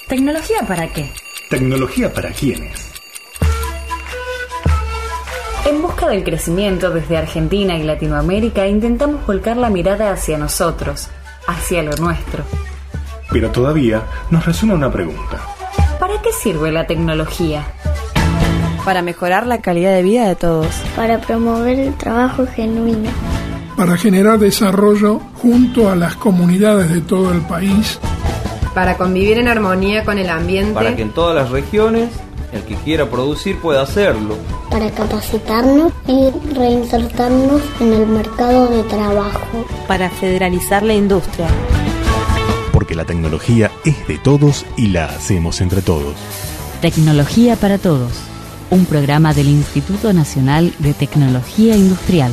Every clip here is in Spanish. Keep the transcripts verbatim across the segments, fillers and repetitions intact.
¿Tecnología para qué? ¿Tecnología para quiénes? En busca del crecimiento desde Argentina y Latinoamérica intentamos volcar la mirada hacia nosotros, hacia lo nuestro. Pero todavía nos resuena una pregunta. ¿Para qué sirve la tecnología? Para mejorar la calidad de vida de todos. Para promover el trabajo genuino. Para generar desarrollo junto a las comunidades de todo el país. Para convivir en armonía con el ambiente. Para que en todas las regiones el que quiera producir pueda hacerlo. Para capacitarnos y reinsertarnos en el mercado de trabajo. Para federalizar la industria. Porque la tecnología es de todos y la hacemos entre todos. Tecnología para Todos, un programa del Instituto Nacional de Tecnología Industrial.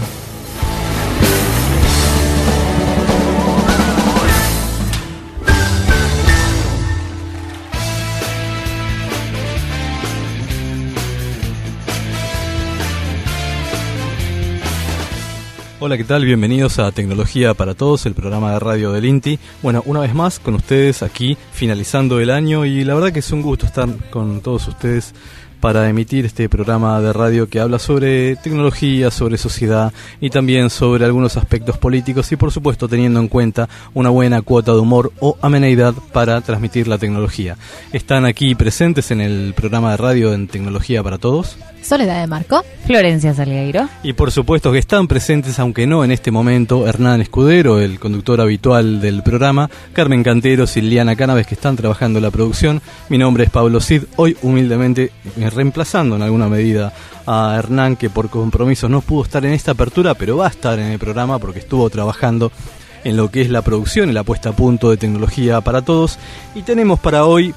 Hola, ¿qué tal? Bienvenidos a Tecnología para Todos, el programa de radio del INTI. Bueno, una vez más con ustedes aquí, finalizando el año, y la verdad que es un gusto estar con todos ustedes para emitir este programa de radio que habla sobre tecnología, sobre sociedad y también sobre algunos aspectos políticos y por supuesto teniendo en cuenta una buena cuota de humor o amenidad para transmitir la tecnología. Están aquí presentes en el programa de radio en Tecnología para Todos Soledad de Marco, Florencia Salgueiro y por supuesto que están presentes, aunque no en este momento, Hernán Escudero, el conductor habitual del programa, Carmen Canteros y Liliana Cánaves, que están trabajando en la producción. Mi nombre es Pablo Cid, hoy humildemente reemplazando en alguna medida a Hernán, que por compromisos no pudo estar en esta apertura, pero va a estar en el programa porque estuvo trabajando en lo que es la producción y la puesta a punto de Tecnología para Todos. Y tenemos para hoy,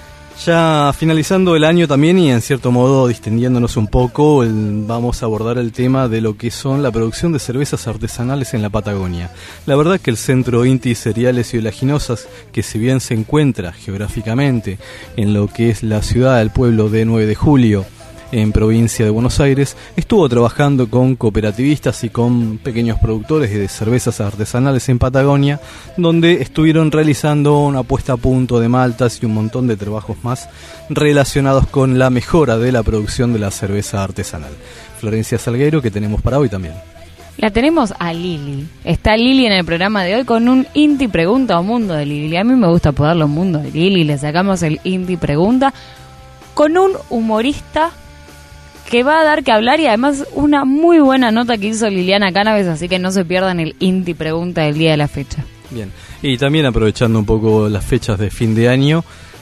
ya finalizando el año también y en cierto modo distendiéndonos un poco, el, vamos a abordar el tema de lo que son la producción de cervezas artesanales en la Patagonia. La verdad que el Centro INTI Cereales y Oleaginosas, que si bien se encuentra geográficamente en lo que es la ciudad del pueblo de nueve de julio, en provincia de Buenos Aires, estuvo trabajando con cooperativistas y con pequeños productores de cervezas artesanales en Patagonia, donde estuvieron realizando una puesta a punto de maltas y un montón de trabajos más relacionados con la mejora de la producción de la cerveza artesanal. Florencia Salgueiro, que tenemos para hoy también. La tenemos a Lili. Está Lili en el programa de hoy con un Inti Pregunta o Mundo de Lili. A mí me gusta apodarlo Mundo de Lili. Le sacamos el Inti Pregunta con un humorista que va a dar que hablar y además una muy buena nota que hizo Liliana Cánaves, así que no se pierdan el Inti Pregunta del día de la fecha. Bien, y también aprovechando un poco las fechas de fin de año,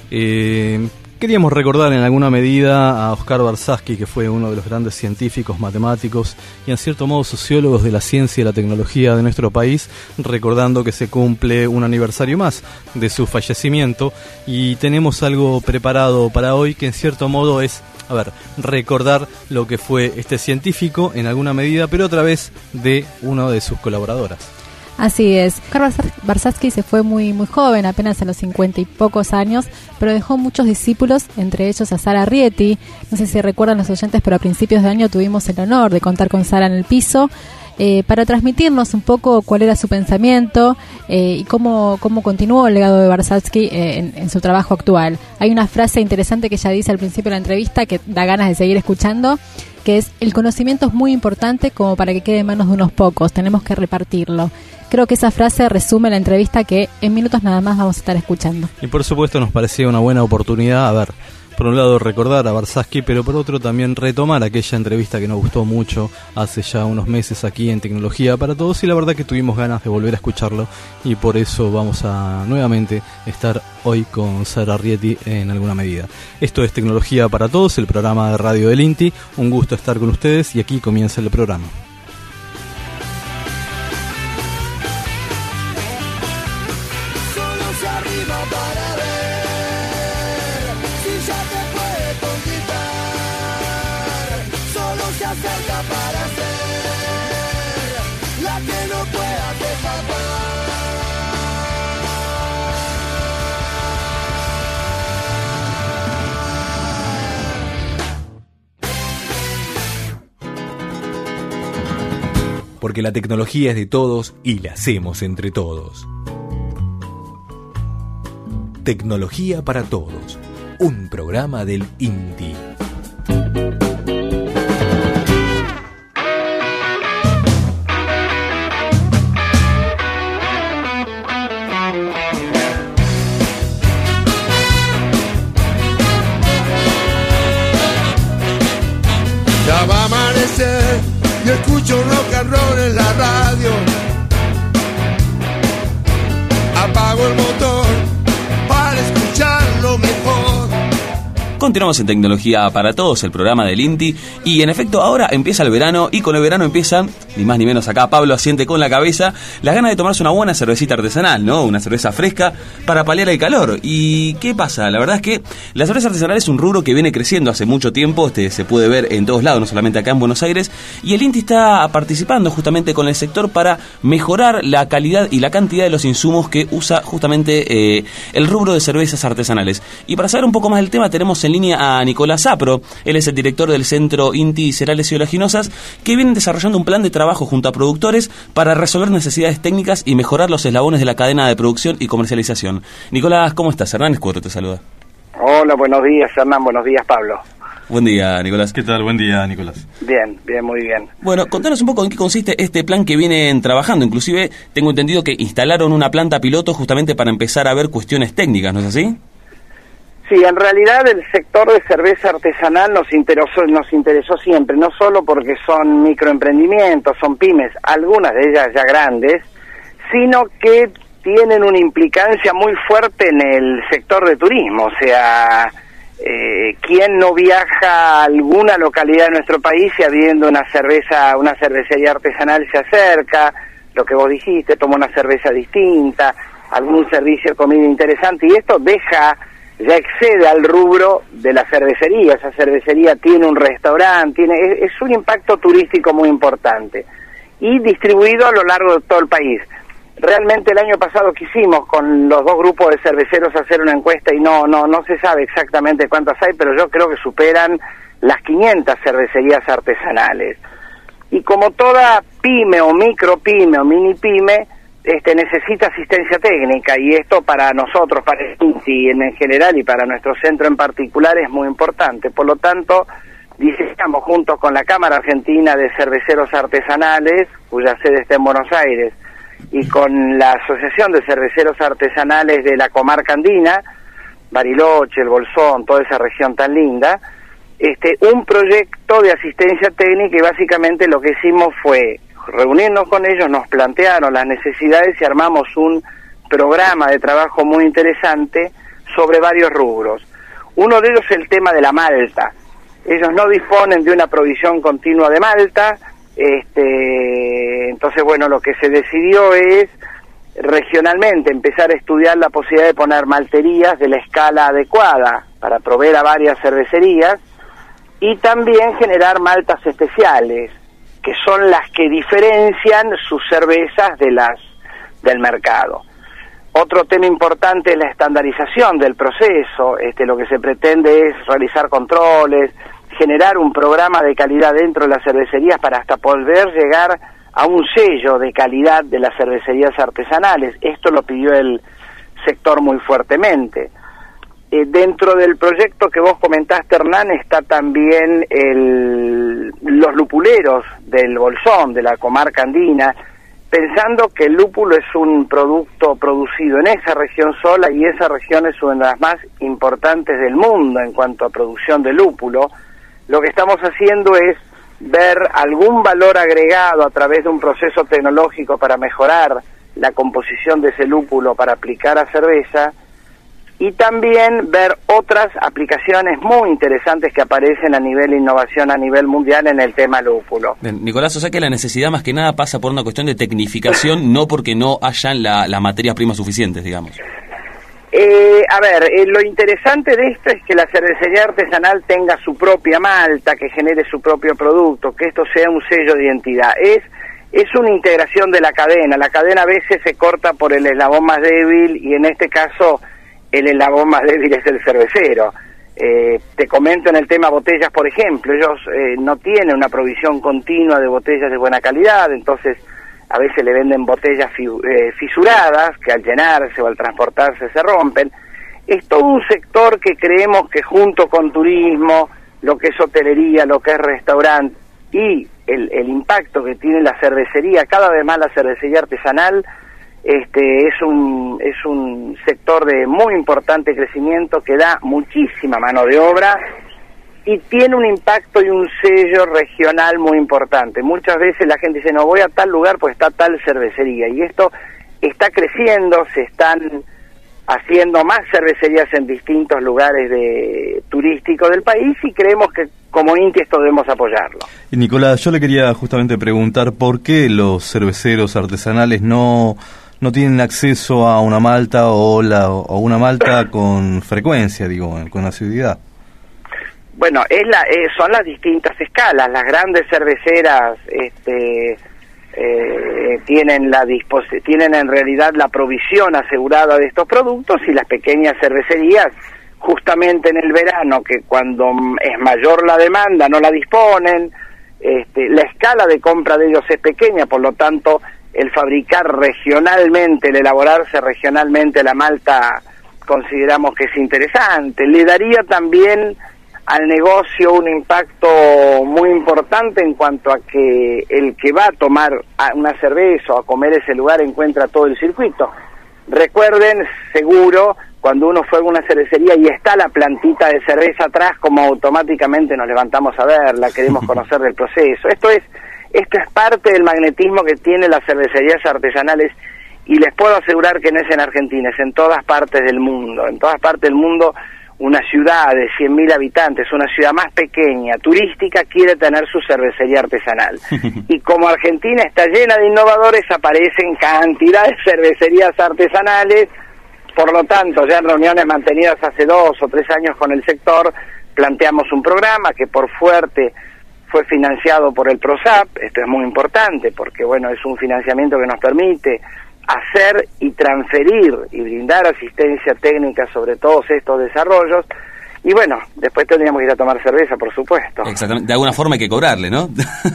eh, queríamos recordar en alguna medida a Oscar Barsatsky, que fue uno de los grandes científicos, matemáticos y en cierto modo sociólogos de la ciencia y la tecnología de nuestro país, recordando que se cumple un aniversario más de su fallecimiento y tenemos algo preparado para hoy que en cierto modo es, a ver, recordar lo que fue este científico en alguna medida, pero otra vez de una de sus colaboradoras. Así es. Carl Barsatsky se fue muy muy joven, apenas a los cincuenta y pocos años, pero dejó muchos discípulos, entre ellos a Sara Rieti. No sé si recuerdan los oyentes, pero a principios de año tuvimos el honor de contar con Sara en el piso, eh, para transmitirnos un poco cuál era su pensamiento eh, y cómo, cómo continuó el legado de Barsatsky eh, en, en su trabajo actual. Hay una frase interesante que ella dice al principio de la entrevista que da ganas de seguir escuchando, que es: el conocimiento es muy importante como para que quede en manos de unos pocos, tenemos que repartirlo. Creo que esa frase resume la entrevista que en minutos nada más vamos a estar escuchando. Y por supuesto nos parecía una buena oportunidad, a ver, por un lado recordar a Barsatsky, pero por otro también retomar aquella entrevista que nos gustó mucho hace ya unos meses aquí en Tecnología para Todos, y la verdad que tuvimos ganas de volver a escucharlo y por eso vamos a nuevamente estar hoy con Sara Rieti en alguna medida. Esto es Tecnología para Todos, el programa de radio del INTI. Un gusto estar con ustedes y aquí comienza el programa. Porque la tecnología es de todos y la hacemos entre todos. Tecnología para Todos, un programa del INTI. Ya va a amanecer y escucho un rock and roll en la radio. Apago el motor para escucharlo mejor. Continuamos en Tecnología para Todos, el programa del INTI, y en efecto ahora empieza el verano, y con el verano empiezan, ni más ni menos acá Pablo asiente con la cabeza, las ganas de tomarse una buena cervecita artesanal, ¿no? Una cerveza fresca para paliar el calor. ¿Y qué pasa? La verdad es que la cerveza artesanal es un rubro que viene creciendo hace mucho tiempo, este se puede ver en todos lados, no solamente acá en Buenos Aires, y el INTI está participando justamente con el sector para mejorar la calidad y la cantidad de los insumos que usa justamente eh, el rubro de cervezas artesanales. Y para saber un poco más del tema tenemos en línea a Nicolás Zapro. Él es el director del Centro INTI Cereales y Oleaginosas, que vienen desarrollando un plan de trabajo junto a productores para resolver necesidades técnicas y mejorar los eslabones de la cadena de producción y comercialización. Nicolás, ¿cómo estás? Hernán Escuero te saluda. Hola, buenos días, Hernán. Buenos días, Pablo. Buen día, Nicolás. ¿Qué tal? Buen día, Nicolás. Bien, bien, muy bien. Bueno, contanos un poco en qué consiste este plan que vienen trabajando. Inclusive tengo entendido que instalaron una planta piloto justamente para empezar a ver cuestiones técnicas, ¿no es así? Sí, en realidad el sector de cerveza artesanal nos interesó, nos interesó siempre, no solo porque son microemprendimientos, son pymes, algunas de ellas ya grandes, sino que tienen una implicancia muy fuerte en el sector de turismo. O sea, eh, ¿quién no viaja a alguna localidad de nuestro país y habiendo una cerveza, una cervecería artesanal se acerca? Lo que vos dijiste, toma una cerveza distinta, algún servicio de comida interesante, y esto deja... ya excede al rubro de la cervecería. Esa cervecería tiene un restaurante, tiene es, es un impacto turístico muy importante y distribuido a lo largo de todo el país. Realmente el año pasado quisimos con los dos grupos de cerveceros hacer una encuesta y no no no se sabe exactamente cuántas hay, pero yo creo que superan las quinientas cervecerías artesanales. Y como toda pyme o micro pyme o mini pyme, Este, necesita asistencia técnica, y esto para nosotros, para el INTI en general y para nuestro centro en particular es muy importante. Por lo tanto, diseñamos juntos con la Cámara Argentina de Cerveceros Artesanales, cuya sede está en Buenos Aires, y con la Asociación de Cerveceros Artesanales de la Comarca Andina, Bariloche, el Bolsón, toda esa región tan linda, este, un proyecto de asistencia técnica, y básicamente lo que hicimos fue reunirnos con ellos, nos plantearon las necesidades y armamos un programa de trabajo muy interesante sobre varios rubros. Uno de ellos es el tema de la malta. Ellos no disponen de una provisión continua de malta, este, entonces bueno, lo que se decidió es regionalmente empezar a estudiar la posibilidad de poner malterías de la escala adecuada para proveer a varias cervecerías, y también generar maltas especiales, que son las que diferencian sus cervezas de las del mercado. Otro tema importante es la estandarización del proceso. Este, lo que se pretende es realizar controles, generar un programa de calidad dentro de las cervecerías para hasta poder llegar a un sello de calidad de las cervecerías artesanales. Esto lo pidió el sector muy fuertemente. Eh, dentro del proyecto que vos comentaste, Hernán, está también el, los lupuleros del Bolsón, de la comarca andina, pensando que el lúpulo es un producto producido en esa región sola, y esa región es una de las más importantes del mundo en cuanto a producción de lúpulo. Lo que estamos haciendo es ver algún valor agregado a través de un proceso tecnológico para mejorar la composición de ese lúpulo para aplicar a cerveza, y también ver otras aplicaciones muy interesantes que aparecen a nivel de innovación a nivel mundial en el tema lúpulo. Bien, Nicolás, o sea que la necesidad más que nada pasa por una cuestión de tecnificación, no porque no hayan la, las materias primas suficientes, digamos. Eh, a ver, eh, lo interesante de esto es que la cervecería artesanal tenga su propia malta, que genere su propio producto, que esto sea un sello de identidad. Es es una integración de la cadena. La cadena a veces se corta por el eslabón más débil, y en este caso el eslabón más débil es el cervecero. Eh, te comento en el tema botellas, por ejemplo, ellos eh, no tienen una provisión continua de botellas de buena calidad, entonces a veces le venden botellas fi, eh, fisuradas, que al llenarse o al transportarse se rompen. Es todo un sector que creemos que junto con turismo, lo que es hotelería, lo que es restaurante y el, el impacto que tiene la cervecería, cada vez más la cervecería artesanal, este es un es un sector de muy importante crecimiento que da muchísima mano de obra y tiene un impacto y un sello regional muy importante. Muchas veces la gente dice, no voy a tal lugar pues está tal cervecería, y esto está creciendo, se están haciendo más cervecerías en distintos lugares de turísticos del país, y creemos que como INTI esto debemos apoyarlo. Y Nicolás, yo le quería justamente preguntar por qué los cerveceros artesanales no no tienen acceso a una malta o, la, o una malta con frecuencia, digo, con asiduidad. Bueno, es la, eh, son las distintas escalas. Las grandes cerveceras este, eh, tienen la dispos tienen en realidad la provisión asegurada de estos productos, y las pequeñas cervecerías, justamente en el verano, que cuando es mayor la demanda, no la disponen. Este, la escala de compra de ellos es pequeña, por lo tanto, el fabricar regionalmente, el elaborarse regionalmente la malta, consideramos que es interesante. Le daría también al negocio un impacto muy importante en cuanto a que el que va a tomar una cerveza o a comer ese lugar encuentra todo el circuito. Recuerden, seguro, cuando uno fue a una cervecería y está la plantita de cerveza atrás, como automáticamente nos levantamos a verla, queremos conocer del proceso. Esto es esto es parte del magnetismo que tienen las cervecerías artesanales, y les puedo asegurar que no es en Argentina, es en todas partes del mundo. En todas partes del mundo, una ciudad de cien mil habitantes, una ciudad más pequeña, turística, quiere tener su cervecería artesanal. Y como Argentina está llena de innovadores, aparecen cantidad de cervecerías artesanales. Por lo tanto, ya en reuniones mantenidas hace dos o tres años con el sector, planteamos un programa que por fuerte fue financiado por el PROSAP. Esto es muy importante porque, bueno, es un financiamiento que nos permite hacer y transferir y brindar asistencia técnica sobre todos estos desarrollos. Y bueno, después tendríamos que ir a tomar cerveza, por supuesto. Exactamente, de alguna forma hay que cobrarle, ¿no?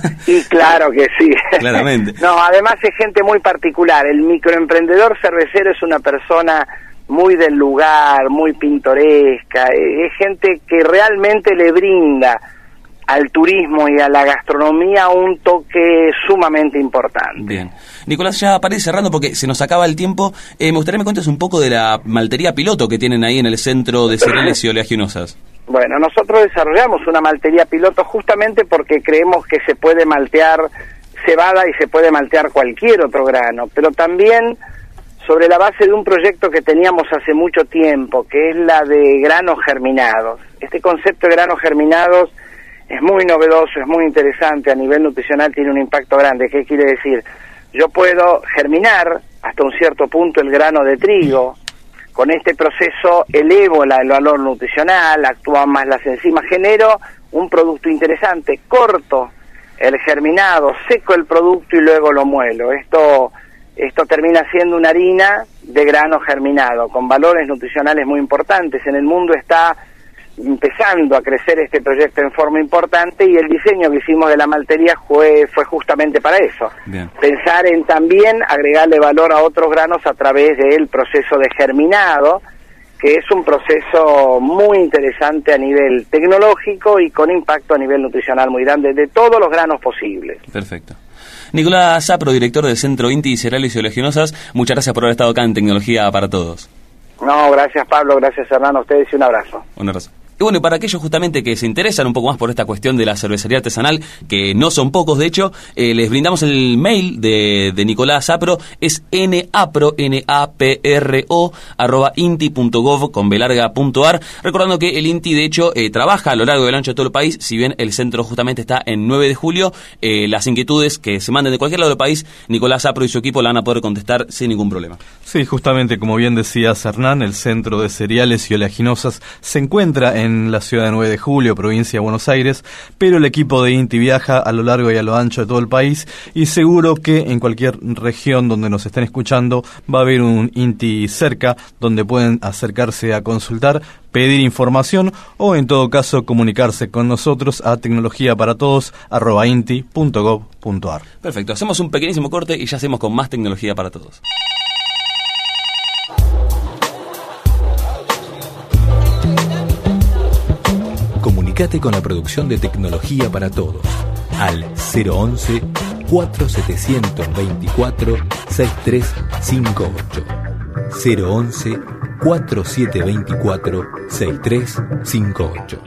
Y claro que sí. Claramente. No, además es gente muy particular. El microemprendedor cervecero es una persona muy del lugar, muy pintoresca. Es gente que realmente le brinda al turismo y a la gastronomía un toque sumamente importante. Bien. Nicolás, ya para ir cerrando, porque se nos acaba el tiempo, eh, me gustaría que me cuentes un poco de la maltería piloto que tienen ahí en el Centro de Cereales y Oleaginosas. Bueno, nosotros desarrollamos una maltería piloto justamente porque creemos que se puede maltear cebada y se puede maltear cualquier otro grano, pero también sobre la base de un proyecto que teníamos hace mucho tiempo, que es la de granos germinados. Este concepto de granos germinados es muy novedoso, es muy interesante, a nivel nutricional tiene un impacto grande. ¿Qué quiere decir? Yo puedo germinar hasta un cierto punto el grano de trigo, con este proceso elevo la, el valor nutricional, actúan más las enzimas, genero un producto interesante, corto el germinado, seco el producto y luego lo muelo. Esto, esto termina siendo una harina de grano germinado, con valores nutricionales muy importantes. En el mundo está empezando a crecer este proyecto en forma importante, y el diseño que hicimos de la maltería fue, fue justamente para eso. Bien. Pensar en también agregarle valor a otros granos a través del proceso de germinado, que es un proceso muy interesante a nivel tecnológico y con impacto a nivel nutricional muy grande de todos los granos posibles. Perfecto. Nicolás Sapro, director del Centro INTI Cereales y Oleaginosas, muchas gracias por haber estado acá en Tecnología para Todos. No, gracias Pablo, gracias Hernán, a ustedes, y un abrazo. Un abrazo. Y bueno, y para aquellos justamente que se interesan un poco más por esta cuestión de la cervecería artesanal, que no son pocos de hecho, eh, les brindamos el mail de, de Nicolás Sapro, es napro, N A P R O, arroba inti punto gov con b larga punto ar, recordando que el INTI de hecho eh, trabaja a lo largo del ancho de todo el país, si bien el centro justamente está en nueve de julio, eh, las inquietudes que se manden de cualquier lado del país, Nicolás Sapro y su equipo la van a poder contestar sin ningún problema. Sí, justamente como bien decías Hernán, el Centro de Cereales y Oleaginosas se encuentra en en la ciudad de nueve de julio, provincia de Buenos Aires, pero el equipo de INTI viaja a lo largo y a lo ancho de todo el país, y seguro que en cualquier región donde nos estén escuchando va a haber un INTI cerca donde pueden acercarse a consultar, pedir información o en todo caso comunicarse con nosotros a tecnologiaparatodos arroba inti punto gov punto ar. Perfecto, hacemos un pequeñísimo corte y ya hacemos con más Tecnología para Todos. Comunicate con la producción de Tecnología para Todos al cero once, cuatro setecientos veinticuatro, sesenta y tres cincuenta y ocho. cero once, cuatro setecientos veinticuatro, sesenta y tres cincuenta y ocho.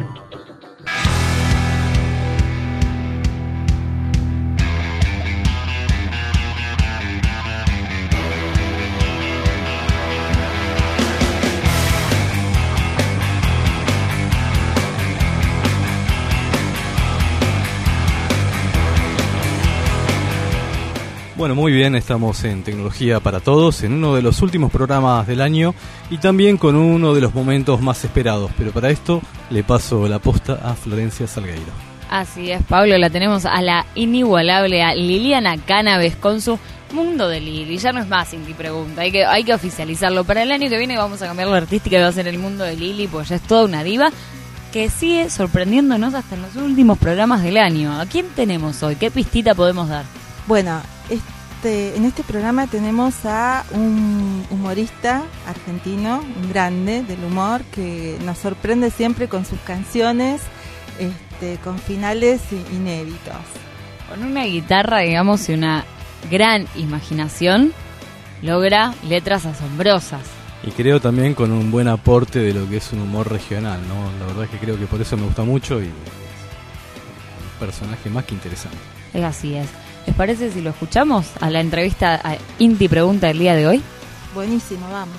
Bueno, muy bien, estamos en Tecnología para Todos, en uno de los últimos programas del año y también con uno de los momentos más esperados, pero para esto le paso la posta a Florencia Salgueiro. Así es, Pablo, la tenemos a la inigualable, a Liliana Cannabis con su Mundo de Lili. Ya no es más Inti Pregunta, hay que, hay que oficializarlo. Para el año que viene vamos a cambiar la artística y va a ser el Mundo de Lili, pues ya es toda una diva que sigue sorprendiéndonos hasta en los últimos programas del año. ¿A quién tenemos hoy? ¿Qué pistita podemos dar? Bueno, este, en este programa tenemos a un humorista argentino, un grande del humor, que nos sorprende siempre con sus canciones, este, con finales inéditos. Con una guitarra, digamos, y una gran imaginación, logra letras asombrosas. Y creo también con un buen aporte de lo que es un humor regional, ¿no? La verdad es que creo que por eso me gusta mucho y es un personaje más que interesante. Es así es. ¿Les parece si lo escuchamos a la entrevista a Inti Pregunta del día de hoy? Buenísimo, vamos.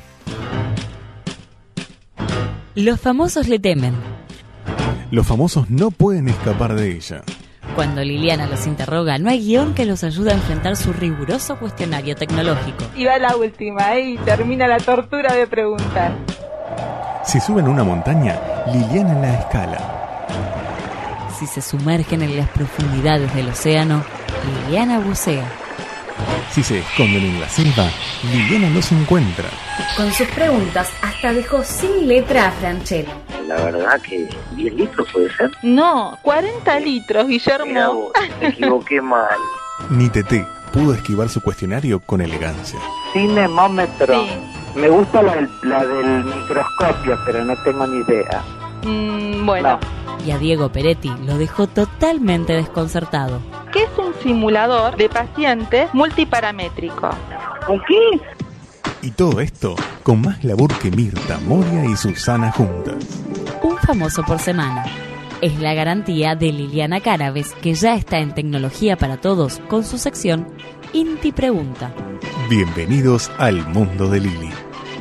Los famosos le temen. Los famosos no pueden escapar de ella. Cuando Liliana los interroga, no hay guión que los ayude a enfrentar su riguroso cuestionario tecnológico. Y va la última, ¿eh? Y termina la tortura de preguntar. Si suben una montaña, Liliana la escala. Si se sumergen en las profundidades del océano, Liliana bucea. Si se esconden en la selva, Liliana los encuentra. Con sus preguntas hasta dejó sin letra a Franchella. La verdad que diez litros puede ser. No, cuarenta litros, Guillermo. Mirá vos, me equivoqué mal. Ni Teté pudo esquivar su cuestionario con elegancia. Cinemómetro. Sí. Me gusta la del, la del microscopio, pero no tengo ni idea. Mm, bueno. No. Y a Diego Peretti lo dejó totalmente desconcertado. ¿Qué es un simulador de paciente multiparamétrico? ¿Con qué? Y todo esto con más labor que Mirta, Moria y Susana juntas. Un famoso por semana. Es la garantía de Liliana Cannabis, que ya está en Tecnología para Todos con su sección Inti Pregunta. Bienvenidos al mundo de Lili.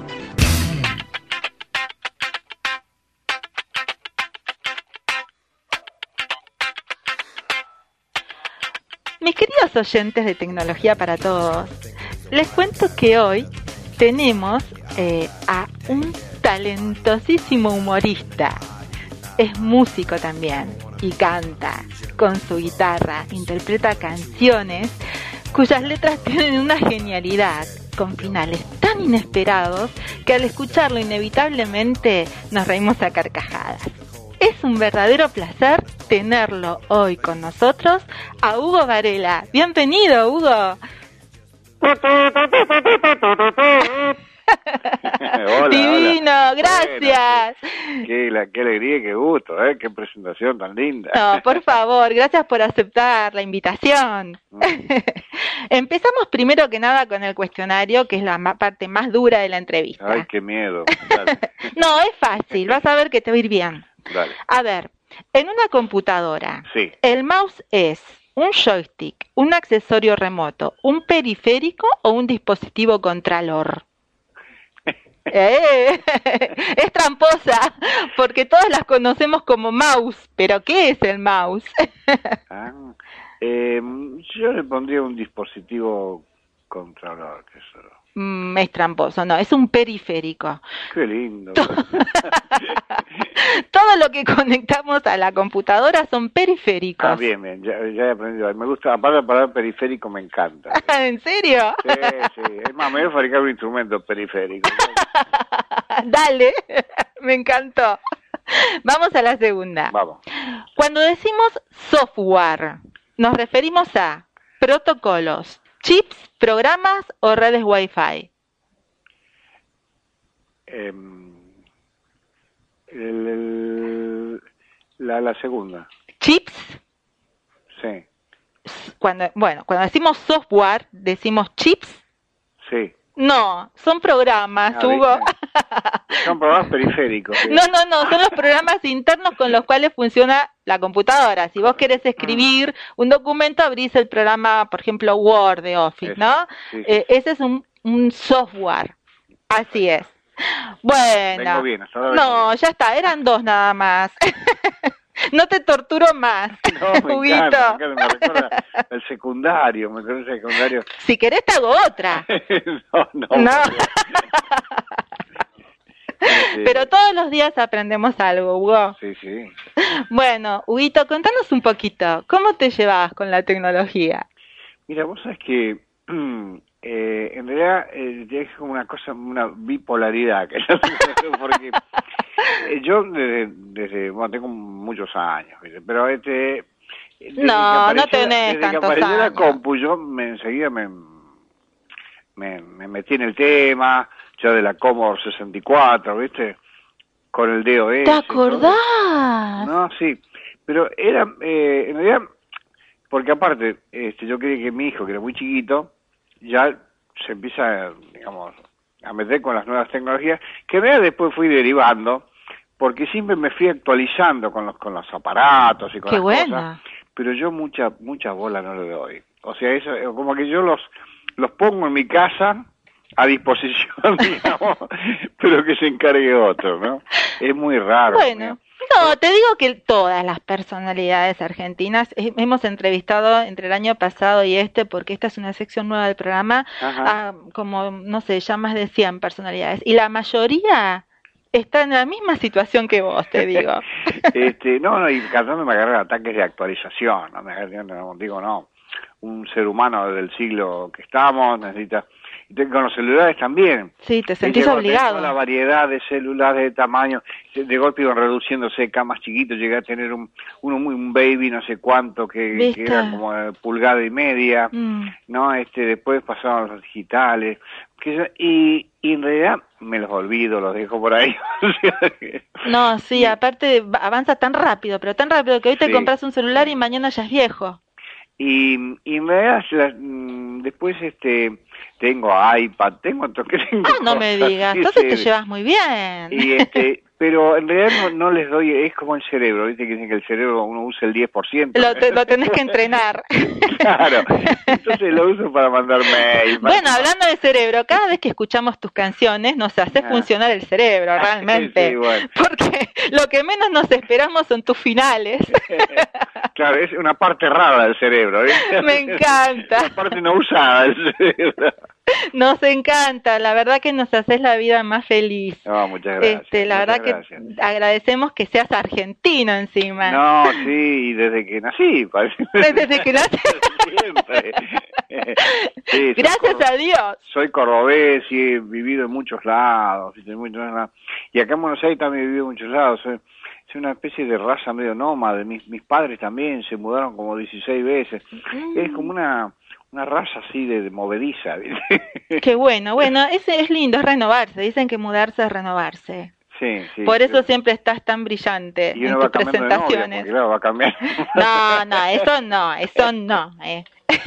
Mis queridos oyentes de Tecnología para Todos, les cuento que hoy tenemos eh, a un talentosísimo humorista. Es músico también y canta con su guitarra, interpreta canciones cuyas letras tienen una genialidad, con finales tan inesperados que al escucharlo inevitablemente nos reímos a carcajadas. Es un verdadero placer tenerlo hoy con nosotros a Hugo Varela. Bienvenido, Hugo. Hola, divino, hola. Gracias. Bueno, qué, la, qué alegría y qué gusto, ¿eh? Qué presentación tan linda. No, por favor, gracias por aceptar la invitación. Mm. Empezamos primero que nada con el cuestionario, que es la ma- parte más dura de la entrevista. Ay, qué miedo. No, es fácil, vas a ver que te va a ir bien. Dale. A ver, en una computadora, sí. ¿El mouse es un joystick, un accesorio remoto, un periférico o un dispositivo contralor? Eh, es tramposa, porque todas las conocemos como mouse, pero ¿qué es el mouse? ah, eh, yo le pondría un dispositivo controlador, que eso. Mm, es tramposo, no, es un periférico. Qué lindo. Todo lo que conectamos a la computadora son periféricos. Ah, bien, bien, ya, ya he aprendido. Me gusta, aparte la palabra periférico me encanta. ¿En serio? Sí, sí. Es más, me voy a fabricar un instrumento periférico. Dale, me encantó. Vamos a la segunda. Vamos. Cuando decimos software, nos referimos a protocolos, chips, programas o redes Wi-Fi. Eh, el, el, La, la segunda. ¿Chips? Sí. Cuando, bueno, cuando decimos software, ¿decimos chips? Sí. No, son programas, Ah, Hugo. Son programas periféricos. ¿sí? No, no, no, son los programas internos con los cuales funciona la computadora. Si vos querés escribir un documento, abrís el programa, por ejemplo, Word de Office, Eso, ¿no? sí, sí. Eh, ese es un, un software. Así es. Bueno. Vengo bien, hasta ahora vengo No, ya está, eran dos nada más. No te torturo más, No, me Huguito. encanta, me encanta, me recuerda el secundario, me recuerda el secundario. Si querés te hago otra. no, no. No. Sí. Pero todos los días aprendemos algo, Hugo. Sí, sí. Bueno, Huguito, contanos un poquito, ¿cómo te llevas con la tecnología? Mira, vos sabés que eh, en realidad eh, es como una cosa, una bipolaridad, que porque eh, yo desde, desde, bueno, tengo muchos años, ¿viste? Pero este... desde No, que no apareció la- tenés desde que tantos apareció la años. compu, yo me, enseguida me, me, me metí en el tema, ya de la Commodore sesenta y cuatro, ¿viste? Con el D O S. ¿Te y todo. acordás? No, sí, pero era, eh, en realidad, porque aparte, este, yo quería que mi hijo, que era muy chiquito, ya se empieza, digamos, a meter con las nuevas tecnologías, que en realidad después fui derivando, porque siempre me fui actualizando con los con los aparatos y con Qué las bueno. cosas, pero yo mucha mucha bola no le doy. O sea, eso, eh, como que yo los los pongo en mi casa a disposición, digamos, pero que se encargue otro, ¿no? Es muy raro. Bueno, no, te digo que todas las personalidades argentinas, eh, hemos entrevistado entre el año pasado y este, porque esta es una sección nueva del programa, Ajá. a como, no sé, ya más de cien personalidades, y la mayoría está en la misma situación que vos, te digo. este, no, no, y tratando me agarrar ataques de actualización, no me agarré, no, digo, no, un ser humano del siglo que estamos necesita, y te- con los celulares también. Sí, te sentís Llegó- obligado. toda la variedad de celulares de tamaño, de de golpe iban reduciéndose de más chiquitos, llegué a tener un, uno muy, un baby no sé cuánto, que, ¿Viste? que era como de pulgada y media, Mm. ¿no? Este, después pasaban los digitales, que yo- y, y en realidad me los olvido, los dejo por ahí. O sea que- No, sí, aparte va- avanza tan rápido, pero tan rápido que hoy te Sí. compras un celular y mañana ya es viejo. Y, y en realidad la- mm, después este tengo iPad, tengo otro que tengo. Ah, no me cosas, digas, sí, entonces te sí. llevas muy bien. Y este, pero en realidad no, no les doy, es como el cerebro, viste que dicen que el cerebro uno usa el diez por ciento. Lo, te- lo tenés que entrenar. Claro, entonces lo uso para mandar mail. para- Bueno, hablando de cerebro, cada vez que escuchamos tus canciones nos hace Ah. funcionar el cerebro, realmente. Sí, bueno. Porque lo que menos nos esperamos son tus finales. Claro, es una parte rara del cerebro. ¿viste? Me encanta. Una parte no usada del cerebro. Nos encanta, la verdad que nos haces la vida más feliz. No, muchas gracias. Este, la muchas verdad gracias. que agradecemos que seas argentino encima. No, sí, y desde que nací, parece. Desde que nací. Siempre. Sí, soy Gracias cor- a Dios. Soy cordobés y he vivido en muchos lados. ¿viste? En muchos lados. Y acá en Buenos Aires también he vivido en muchos lados. Soy, soy una especie de raza medio nómade. Mis, mis padres también se mudaron como dieciséis veces. Es como una, una raza así de, de movediza. ¿viste? Qué bueno, bueno, ese es lindo, es renovarse. Dicen que mudarse es renovarse. Sí, sí. Por eso pero- siempre estás tan brillante y en uno va tus cambiando de novia, presentaciones. porque claro, va a cambiar. No, no, eso no, eso no. Eh.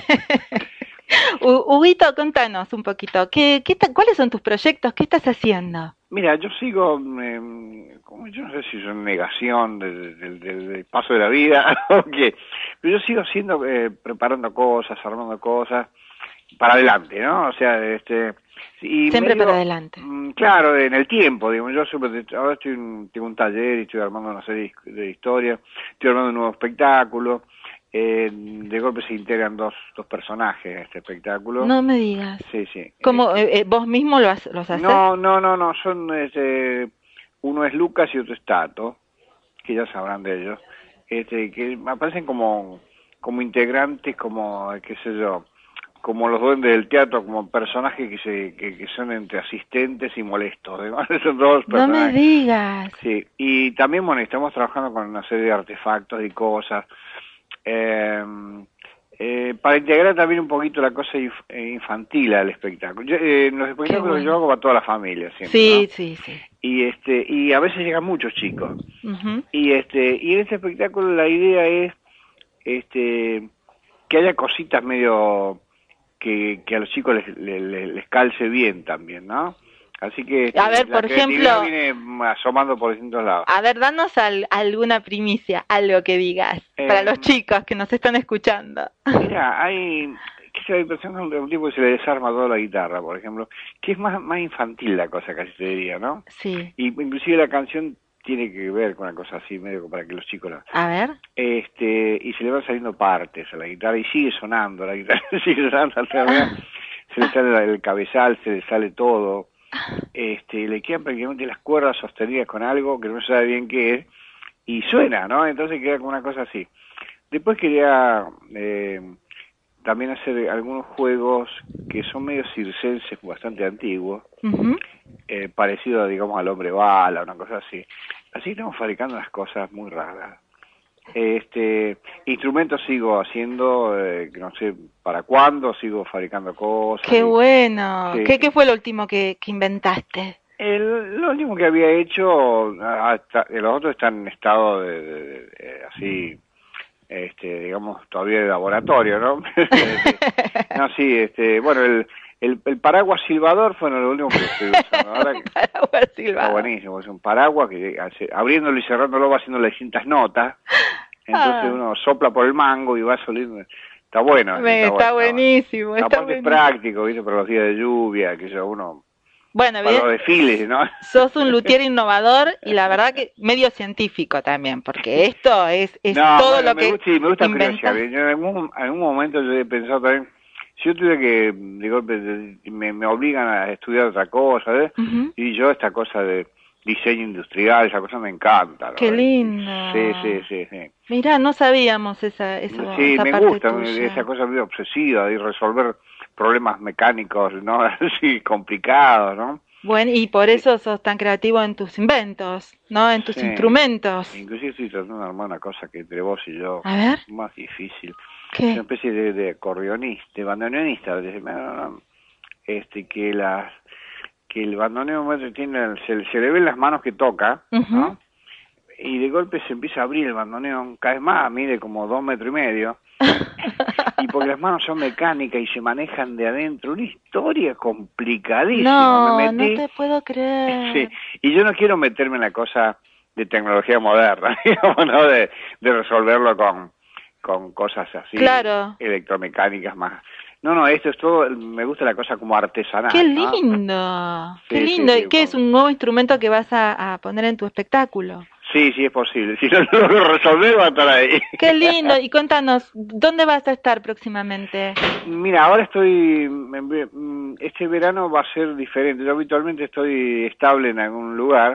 Hu- Huguito, contanos un poquito, ¿qué, qué ta- ¿cuáles son tus proyectos? ¿Qué estás haciendo? Mira, yo sigo, eh, como yo no sé si es una negación del, del- del- del paso de la vida o qué, pero yo sigo haciendo, eh, preparando cosas, armando cosas para adelante, ¿no? O sea, este... y Siempre medio- para adelante. mm, Claro, en el tiempo, digamos, yo siempre, ahora estoy en- tengo un taller y estoy armando una serie de historias, estoy armando un nuevo espectáculo, eh, de golpe se integran dos, dos personajes en este espectáculo. No me digas. Sí, sí. ¿Cómo, eh, eh, vos mismo lo has- los haces? No, no, no, no, son, este, uno es Lucas y otro es Tato, que ya sabrán de ellos, este, que aparecen como, como integrantes, como, qué sé yo, como los duendes del teatro, como personajes que se, que, que son entre asistentes y molestos, digamos, esos dos No me personajes. digas. Sí, y también, bueno, estamos trabajando con una serie de artefactos y cosas, eh, Eh, para integrar también un poquito la cosa inf- infantil al espectáculo. Yo, eh, los espectáculos bueno. yo hago para toda la familia siempre, Sí, ¿no? sí, sí. Y este y a veces llegan muchos chicos. Ujú. Y este y en este espectáculo la idea es este que haya cositas medio que, que a los chicos les, les, les calce bien también, ¿no? Así que este, A ver, la por creatividad ejemplo- viene asomando por distintos lados. A ver, danos al- alguna primicia, algo que digas, Eh, para los chicos que nos están escuchando. Mira, hay que hay personas de un tipo que se le desarma toda la guitarra, por ejemplo, que es más más infantil la cosa, casi te diría, ¿no? Sí. Y inclusive la canción tiene que ver con una cosa así, medio para que los chicos la... A ver. Este, y se le van saliendo partes a la guitarra y sigue sonando, la guitarra sigue sonando hasta la se le sale el cabezal, se le sale todo, este, le quedan prácticamente las cuerdas sostenidas con algo que no se sabe bien qué es, y suena, ¿no? Entonces queda como una cosa así. Después quería eh, también hacer algunos juegos que son medio circenses, bastante antiguos, Ujú. eh, parecido, digamos, al hombre bala, una cosa así. Así estamos fabricando unas cosas muy raras. Este, instrumentos sigo haciendo, eh, no sé para cuándo, sigo fabricando cosas. Qué y- bueno. Sí, ¿Qué, sí. ¿Qué fue lo último que, que inventaste? El, lo último que había hecho, hasta, los otros están en estado de, de- de- de- así, este, digamos, todavía de laboratorio, ¿no? No, sí, este, bueno, el, el, el paraguas silbador fue lo último que estoy usando. Ahora que paraguas está buenísimo, es un paraguas que hace- abriéndolo y cerrándolo va haciendo las distintas notas, entonces Ah. uno sopla por el mango y va soliendo. Está bueno. Me- está bueno. buenísimo, está Aparte es buenísimo. práctico, ¿viste? Para los días de lluvia, que yo uno... Bueno, Para los bien, desfiles, ¿no? sos un luthier innovador y la verdad que medio científico también, porque esto es, es No, todo bueno, lo me que gusta, sí, me gusta inventas. curiosidad. Yo en algún, en algún momento yo he pensado también, si yo tuviera que, de golpe, de- me, me obligan a estudiar otra cosa, ¿ves? Ujú. Y yo esta cosa de diseño industrial, esa cosa me encanta. la Qué verdad. lindo. Sí, sí, sí, sí. Mirá, no sabíamos esa, eso, Sí, esa me parte gusta tuya. esa cosa medio obsesiva de resolver problemas mecánicos, ¿no? Así complicados, ¿no? Bueno, y por eso sos tan creativo en tus inventos, ¿no? En tus Sí. instrumentos. Inclusive estoy tratando de armar una cosa que entre vos y yo A ver. es más difícil. ¿Qué? Una especie de, de acordeonista, de bandoneonista, de- no, no, este que las que el bandoneón tiene se, se le ven las manos que toca, Ujú. ¿no? Y de golpe se empieza a abrir el bandoneón cada vez más, mide como dos metros y medio. Y porque las manos son mecánicas y se manejan de adentro, una historia complicadísima. No, Me no metí, te puedo creer. sí, y yo no quiero meterme en la cosa de tecnología moderna, digamos, ¿no? De, de resolverlo con, con cosas así, Claro. electromecánicas más. No, no, esto es todo, me gusta la cosa como artesanal. ¡Qué ¿no? lindo! Sí, ¡Qué sí, lindo! sí, ¿Y qué es un nuevo instrumento que vas a, a poner en tu espectáculo? Sí, sí, es posible. Si no lo resolvés, va a estar ahí. ¡Qué lindo! Y contanos, ¿dónde vas a estar próximamente? Mira, ahora estoy, este verano va a ser diferente. Yo habitualmente estoy estable en algún lugar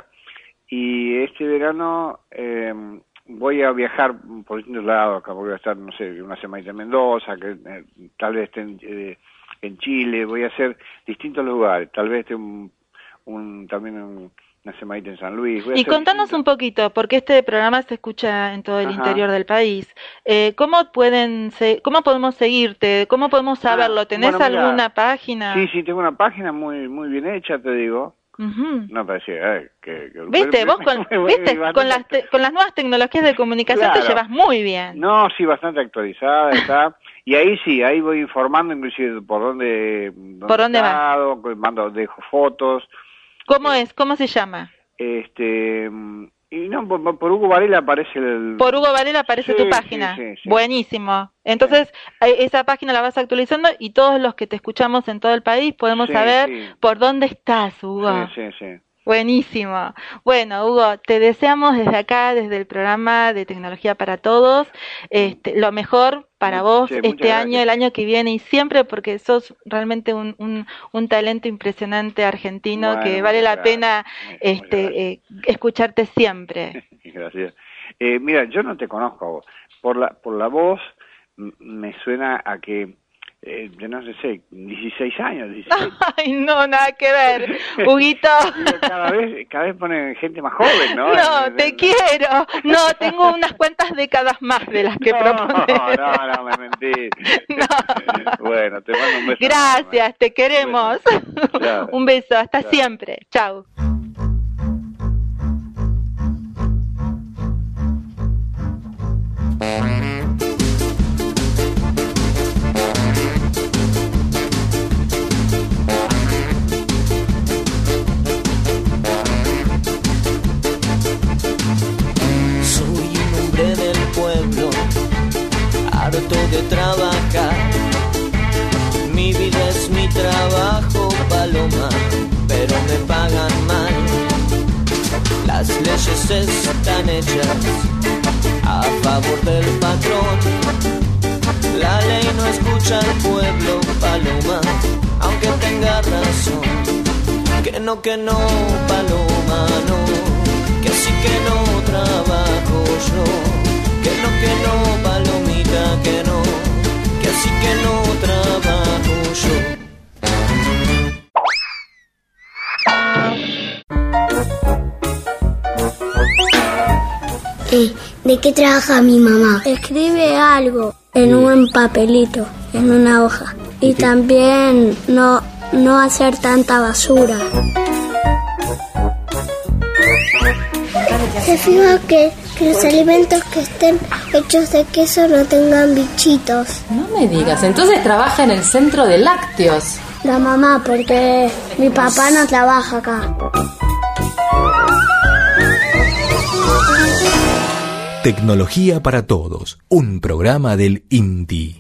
y este verano eh, voy a viajar por distintos lados. Acá voy a estar, no sé, una semana en Mendoza, que eh, tal vez esté en, eh, en Chile. Voy a hacer distintos lugares. Tal vez esté un, un también un, una semanita en San Luis. Voy a Y hacer contanos un poquito, porque este programa se escucha en todo el Ajá. interior del país. Eh, ¿Cómo pueden, se- cómo podemos seguirte? ¿Cómo podemos saberlo? ¿Tenés bueno, mira, alguna página? Sí, sí, tengo una página muy muy bien hecha, te digo. Ujú. No parecía, eh, que, que- ¿Viste? Vos con, ¿viste? bastante- con, las te- con las nuevas tecnologías de comunicación te Claro. llevas muy bien. No, sí, bastante actualizada está. Y ahí sí, ahí voy informando inclusive por dónde, ¿Por dónde he vas? estado, mando, dejo fotos. ¿Cómo es? ¿Cómo se llama? Este, y no, por, por Hugo Varela aparece el... Por Hugo Varela aparece Sí, tu sí, página. sí, sí. Buenísimo. Entonces, eh, esa página la vas actualizando y todos los que te escuchamos en todo el país podemos Sí, saber sí. por dónde estás, Hugo. Sí, sí, sí. Buenísimo. Bueno, Hugo, te deseamos desde acá, desde el programa de Tecnología para Todos, este, lo mejor para vos Sí, muchas este año, gracias. el año que viene y siempre, porque sos realmente un, un, un talento impresionante argentino Bueno, que vale la muchas pena este, eh, escucharte siempre. Gracias. Eh, mira, yo no te conozco a vos. Por la, por la voz m- me suena a que eh, yo no sé, dieciséis años. dieciséis. Ay, no, nada que ver. Huguito. Cada vez, cada vez ponen gente más joven, ¿no? No, te quiero. No, tengo unas cuantas décadas más de las que no, propones. No, no, me mentís. No. Bueno, te mando un beso. Gracias, enorme. Te queremos. Un beso, Chao. Un beso, hasta Chao. Siempre. Chao. Harto de trabajar, mi vida es mi trabajo, paloma, pero me pagan mal. Las leyes están hechas a favor del patrón. La ley no escucha al pueblo, paloma, aunque tenga razón. Que no, que no, paloma, no, que sí que no trabajo yo. Que no, que no, palomita, que no, que así que no trabajo yo. Eh, ¿de qué trabaja mi mamá? Escribe algo en un papelito, en una hoja. Y también no, no hacer tanta basura. Se fija que, que los alimentos que estén hechos de queso no tengan bichitos. No me digas, entonces trabaja en el centro de lácteos. La mamá, porque mi papá no trabaja acá. Tecnología para Todos, un programa del INTI.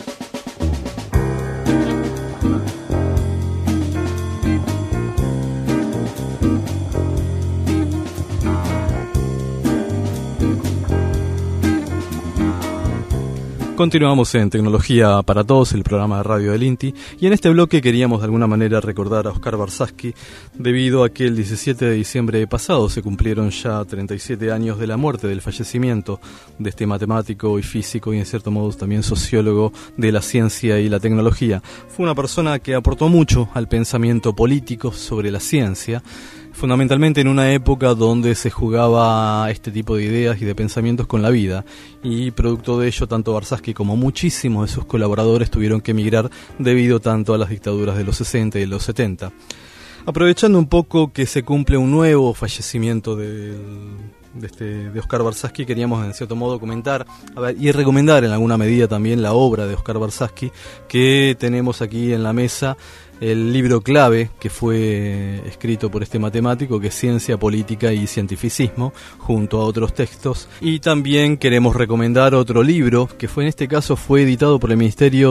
Continuamos en Tecnología para Todos, el programa de radio del INTI, y en este bloque queríamos de alguna manera recordar a Oscar Barsaski, debido a que el diecisiete de diciembre pasado se cumplieron ya treinta y siete años de la muerte, del fallecimiento de este matemático y físico y en cierto modo también sociólogo de la ciencia y la tecnología. Fue una persona que aportó mucho al pensamiento político sobre la ciencia, fundamentalmente en una época donde se jugaba este tipo de ideas y de pensamientos con la vida, y producto de ello tanto Barsaski como muchísimos de sus colaboradores tuvieron que emigrar debido tanto a las dictaduras de los sesenta y de los setenta. Aprovechando un poco que se cumple un nuevo fallecimiento del, de, este, de Oscar Barsaski, queríamos en cierto modo comentar a ver, y recomendar en alguna medida también la obra de Oscar Barsaski que tenemos aquí en la mesa. El libro clave que fue escrito por este matemático, que es Ciencia, Política y Cientificismo, junto a otros textos. Y también queremos recomendar otro libro, que fue en este caso fue editado por el Ministerio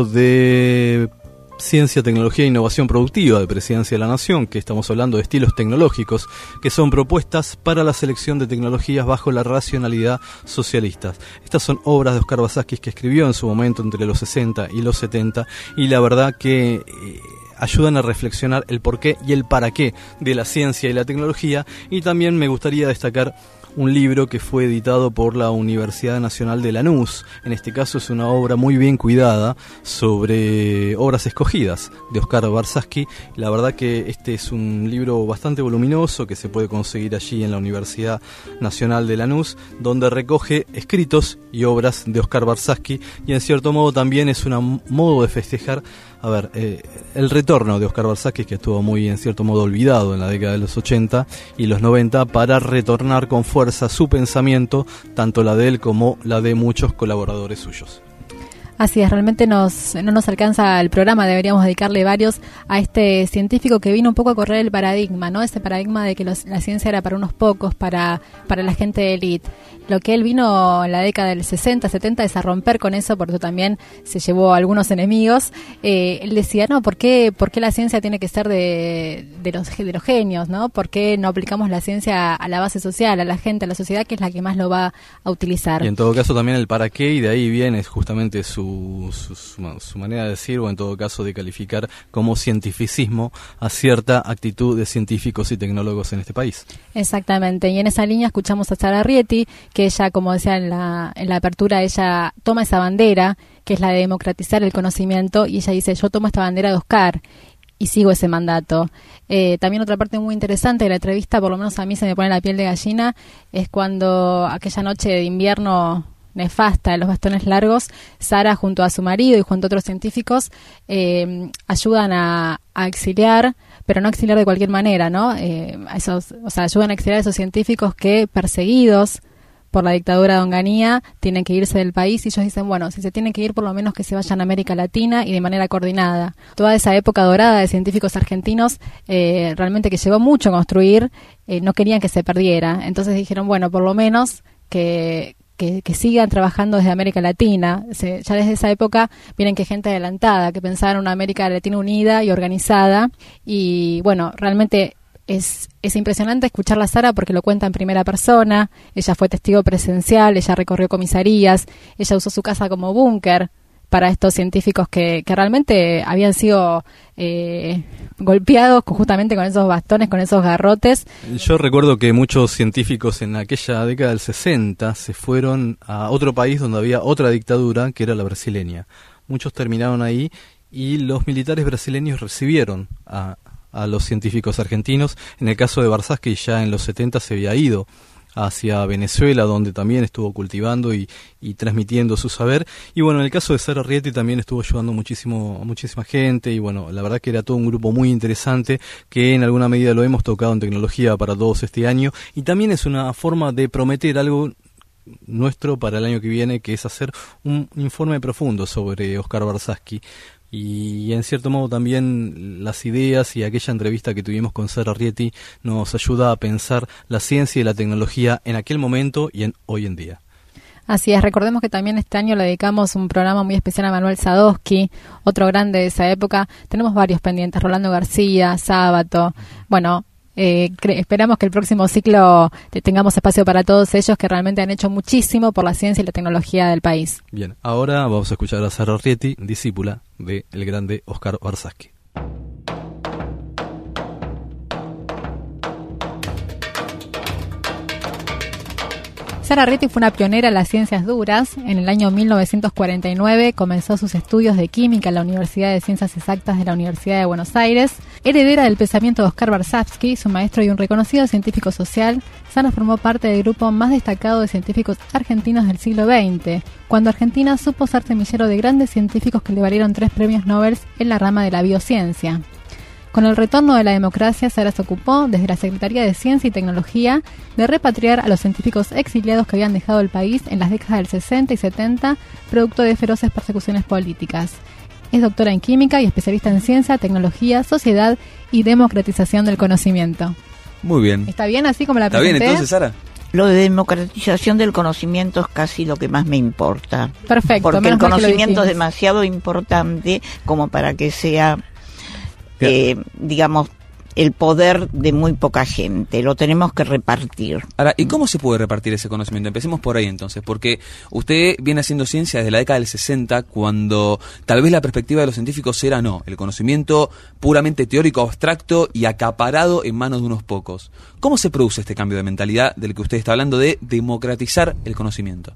de Ciencia, Tecnología e Innovación Productiva de Presidencia de la Nación, que estamos hablando de estilos tecnológicos, que son propuestas para la selección de tecnologías bajo la racionalidad socialista. Estas son obras de Oscar Barsaski que escribió en su momento entre los sesenta y los setenta, y la verdad que Eh, ayudan a reflexionar el porqué y el para qué de la ciencia y la tecnología. Y también me gustaría destacar un libro que fue editado por la Universidad Nacional de Lanús. En este caso es una obra muy bien cuidada sobre obras escogidas de Oscar Barsaski. La verdad que este es un libro bastante voluminoso que se puede conseguir allí en la Universidad Nacional de Lanús, donde recoge escritos y obras de Oscar Barsaski, y en cierto modo también es un modo de festejar A ver, eh, el retorno de Oscar Barsaski, que estuvo muy en cierto modo olvidado en la década de los ochenta y los noventa, para retornar con fuerza su pensamiento, tanto la de él como la de muchos colaboradores suyos. Así es, realmente nos, no nos alcanza el programa, deberíamos dedicarle varios a este científico que vino un poco a correr el paradigma, ¿no? Ese paradigma de que los, la ciencia era para unos pocos, para, para la gente de élite. Lo que él vino en la década del sesenta, setenta es a romper con eso, por eso también se llevó a algunos enemigos. Eh, él decía, no, ¿por qué, por qué la ciencia tiene que ser de, de, los, de los genios, ¿no? ¿Por qué no aplicamos la ciencia a la base social, a la gente, a la sociedad, que es la que más lo va a utilizar? Y en todo caso también el para qué, y de ahí viene justamente su su, su, su, su manera de decir, o en todo caso de calificar como cientificismo a cierta actitud de científicos y tecnólogos en este país. Exactamente, y en esa línea escuchamos a Sara Rieti, que ella, como decía en la, en la apertura, ella toma esa bandera, que es la de democratizar el conocimiento, y ella dice, yo tomo esta bandera de Oscar y sigo ese mandato. Eh, también otra parte muy interesante de la entrevista, por lo menos a mí se me pone la piel de gallina, es cuando aquella noche de invierno nefasta de los bastones largos, Sara junto a su marido y junto a otros científicos eh, ayudan a, a exiliar, pero no exiliar de cualquier manera, ¿no? Eh, a esos, o sea, ayudan a exiliar a esos científicos que, perseguidos por la dictadura de Onganía, tienen que irse del país, y ellos dicen, bueno, si se tienen que ir, por lo menos que se vayan a América Latina y de manera coordinada. Toda esa época dorada de científicos argentinos, eh, realmente que llevó mucho a construir, eh, no querían que se perdiera. Entonces dijeron, bueno, por lo menos que... Que, que sigan trabajando desde América Latina. Se, ya desde esa época vienen que gente adelantada, que pensaba en una América Latina unida y organizada, y bueno, realmente es, es impresionante escucharla a Sara porque lo cuenta en primera persona. Ella fue testigo presencial, ella recorrió comisarías, ella usó su casa como búnker para estos científicos que, que realmente habían sido eh, golpeados justamente con esos bastones, con esos garrotes. Yo recuerdo que muchos científicos en aquella década del sesenta se fueron a otro país donde había otra dictadura, que era la brasileña. Muchos terminaron ahí y los militares brasileños recibieron a, a los científicos argentinos. En el caso de Barsasky, ya en los setenta se había ido hacia Venezuela, donde también estuvo cultivando y, y transmitiendo su saber. Y bueno, en el caso de Sara Rieti también estuvo ayudando muchísimo a muchísima gente, y bueno, la verdad que era todo un grupo muy interesante que en alguna medida lo hemos tocado en Tecnología para Todos este año, y también es una forma de prometer algo nuestro para el año que viene, que es hacer un informe profundo sobre Oscar Barsasky. Y en cierto modo también las ideas y aquella entrevista que tuvimos con Sara Rieti nos ayuda a pensar la ciencia y la tecnología en aquel momento y en hoy en día. Así es, recordemos que también este año le dedicamos un programa muy especial a Manuel Sadowski, otro grande de esa época. Tenemos varios pendientes, Rolando García, Sábato, bueno... Eh, cre- esperamos que el próximo ciclo te- tengamos espacio para todos ellos que realmente han hecho muchísimo por la ciencia y la tecnología del país. Bien, ahora vamos a escuchar a Sara Rieti, discípula del grande Oscar Barsasky. Sara Rieti fue una pionera en las ciencias duras. En el año mil novecientos cuarenta y nueve comenzó sus estudios de química en la Universidad de Ciencias Exactas de la Universidad de Buenos Aires. Heredera del pensamiento de Oscar Barsasky, su maestro y un reconocido científico social, Sara formó parte del grupo más destacado de científicos argentinos del siglo veinte, cuando Argentina supo ser semillero de grandes científicos que le valieron tres premios Nobel en la rama de la biociencia. Con el retorno de la democracia, Sara se ocupó, desde la Secretaría de Ciencia y Tecnología, de repatriar a los científicos exiliados que habían dejado el país en las décadas del sesenta y setenta, producto de feroces persecuciones políticas. Es doctora en química y especialista en ciencia, tecnología, sociedad y democratización del conocimiento. Muy bien. ¿Está bien así como la ¿Está presenté? bien entonces, Sara? Lo de democratización del conocimiento es casi lo que más me importa. Perfecto. Porque el conocimiento es dijimos. demasiado importante como para que sea... Eh, digamos, el poder de muy poca gente, lo tenemos que repartir. Ahora, ¿y cómo se puede repartir ese conocimiento? Empecemos por ahí entonces, porque usted viene haciendo ciencia desde la década del sesenta, cuando tal vez la perspectiva de los científicos era no, el conocimiento puramente teórico, abstracto y acaparado en manos de unos pocos. ¿Cómo se produce este cambio de mentalidad del que usted está hablando de democratizar el conocimiento?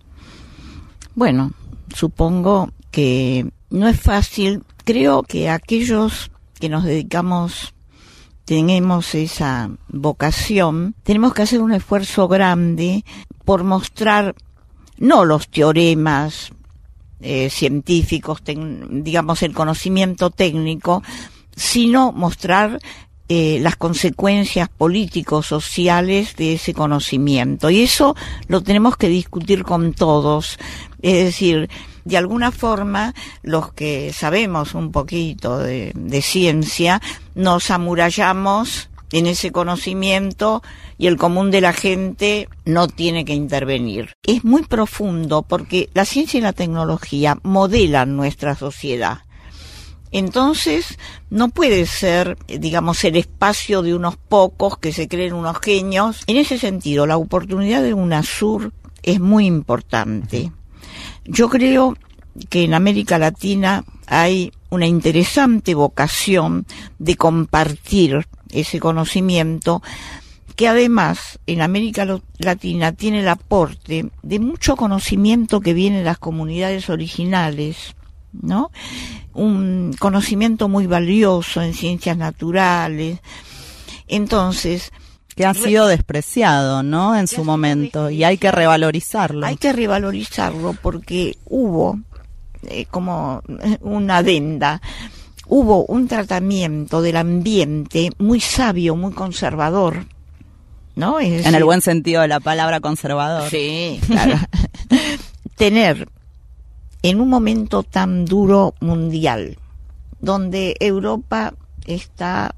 Bueno, supongo que no es fácil. Creo que aquellos que nos dedicamos, tenemos esa vocación, tenemos que hacer un esfuerzo grande por mostrar no los teoremas eh, científicos, ten, digamos el conocimiento técnico, sino mostrar eh, las consecuencias políticos, sociales de ese conocimiento. Y eso lo tenemos que discutir con todos. Es decir, de alguna forma, los que sabemos un poquito de, de ciencia, nos amurallamos en ese conocimiento y el común de la gente no tiene que intervenir. Es muy profundo porque la ciencia y la tecnología modelan nuestra sociedad. Entonces, no puede ser, digamos, el espacio de unos pocos que se creen unos genios. En ese sentido, la oportunidad de UNASUR es muy importante. Yo creo que en América Latina hay una interesante vocación de compartir ese conocimiento, que además en América Latina tiene el aporte de mucho conocimiento que viene de las comunidades originales, ¿no? Un conocimiento muy valioso en ciencias naturales. Entonces, que ha sido despreciado, ¿no? En su momento, y hay que revalorizarlo. Hay que revalorizarlo porque hubo eh, como una adenda, hubo un tratamiento del ambiente muy sabio, muy conservador, ¿no? Es decir, en el buen sentido de la palabra conservador. Sí, claro. Tener en un momento tan duro mundial, donde Europa está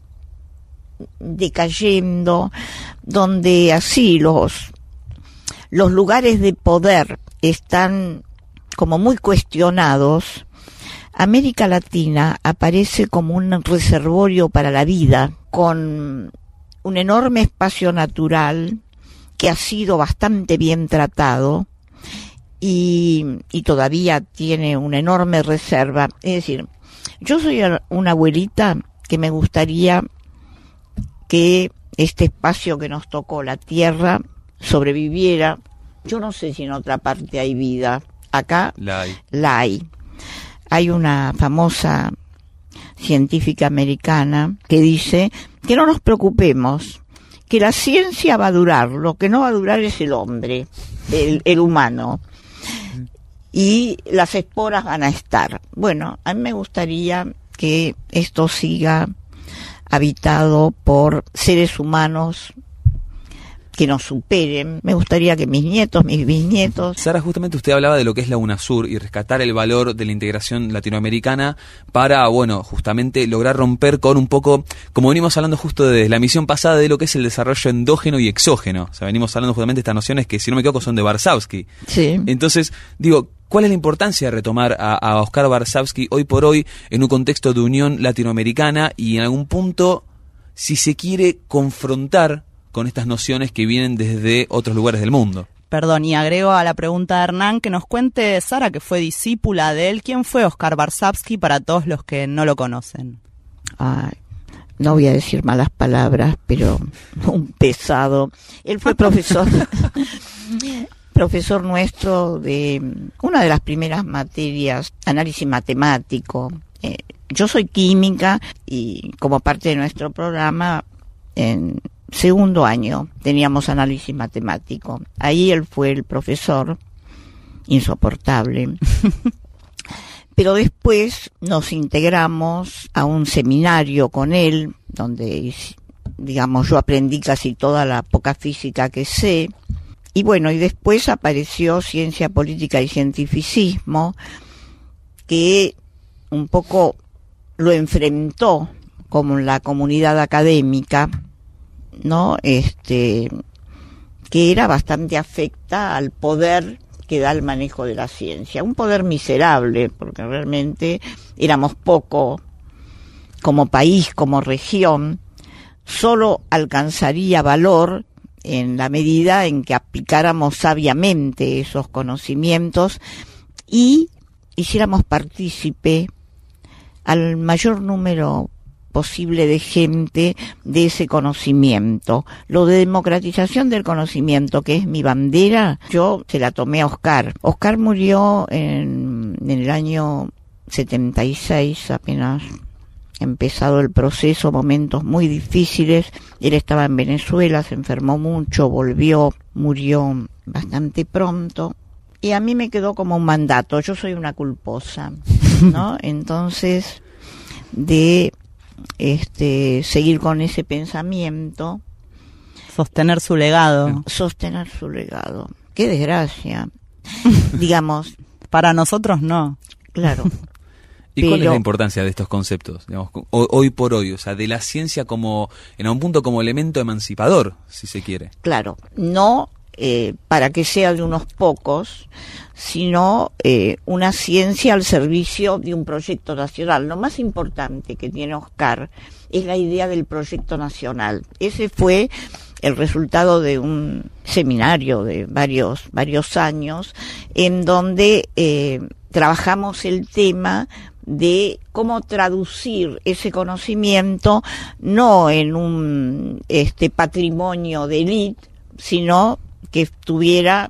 decayendo, donde así los los lugares de poder están como muy cuestionados, América Latina aparece como un reservorio para la vida, con un enorme espacio natural que ha sido bastante bien tratado y, y todavía tiene una enorme reserva. Es decir, yo soy una abuelita que me gustaría que este espacio que nos tocó, la Tierra, sobreviviera. Yo no sé si en otra parte hay vida. Acá la hay. La hay. Hay una famosa científica americana que dice que no nos preocupemos, que la ciencia va a durar, lo que no va a durar es el hombre, el, el humano, y las esporas van a estar. Bueno, a mí me gustaría que esto siga habitado por seres humanos que nos superen. Me gustaría que mis nietos, mis bisnietos... Sara, justamente usted hablaba de lo que es la UNASUR y rescatar el valor de la integración latinoamericana para, bueno, justamente lograr romper con un poco, como venimos hablando justo desde la emisión pasada, de lo que es el desarrollo endógeno y exógeno. O sea, venimos hablando justamente de estas nociones que, si no me equivoco, son de Varsavsky. Sí. Entonces, digo, ¿cuál es la importancia de retomar a, a Oscar Varsavsky hoy por hoy en un contexto de unión latinoamericana y en algún punto, si se quiere, confrontar con estas nociones que vienen desde otros lugares del mundo? Perdón, y agrego a la pregunta de Hernán que nos cuente, Sara, que fue discípula de él, ¿quién fue Oscar Varsavsky para todos los que no lo conocen? Ay, no voy a decir malas palabras, pero un pesado. Él fue profesor, profesor nuestro de una de las primeras materias, análisis matemático. Eh, yo soy química y como parte de nuestro programa, en segundo año teníamos análisis matemático. Ahí él fue el profesor, insoportable. Pero después nos integramos a un seminario con él, donde, digamos, yo aprendí casi toda la poca física que sé. Y bueno, y después apareció ciencia política y cientificismo, que un poco lo enfrentó con la comunidad académica, ¿no? Este, que era bastante afecta al poder que da el manejo de la ciencia. Un poder miserable, porque realmente éramos poco como país, como región. Solo alcanzaría valor en la medida en que aplicáramos sabiamente esos conocimientos y hiciéramos partícipe al mayor número posible de gente de ese conocimiento. Lo de democratización del conocimiento, que es mi bandera, yo se la tomé a Oscar. Oscar murió en, en el año setenta y seis, apenas empezado el proceso, momentos muy difíciles. Él estaba en Venezuela, se enfermó mucho, volvió, murió bastante pronto. Y a mí me quedó como un mandato, yo soy una culposa, ¿no? Entonces, de este seguir con ese pensamiento, sostener su legado, sostener su legado. Qué desgracia, digamos. Para nosotros no. Claro. ¿Y pero, cuál es la importancia de estos conceptos, digamos, hoy, hoy por hoy, o sea, de la ciencia como, en algún punto, como elemento emancipador, si se quiere? Claro, no eh, para que sea de unos pocos, sino eh, una ciencia al servicio de un proyecto nacional. Lo más importante que tiene Oscar es la idea del proyecto nacional. Ese fue el resultado de un seminario de varios varios años en donde eh, trabajamos el tema de cómo traducir ese conocimiento no en un este patrimonio de élite, sino que estuviera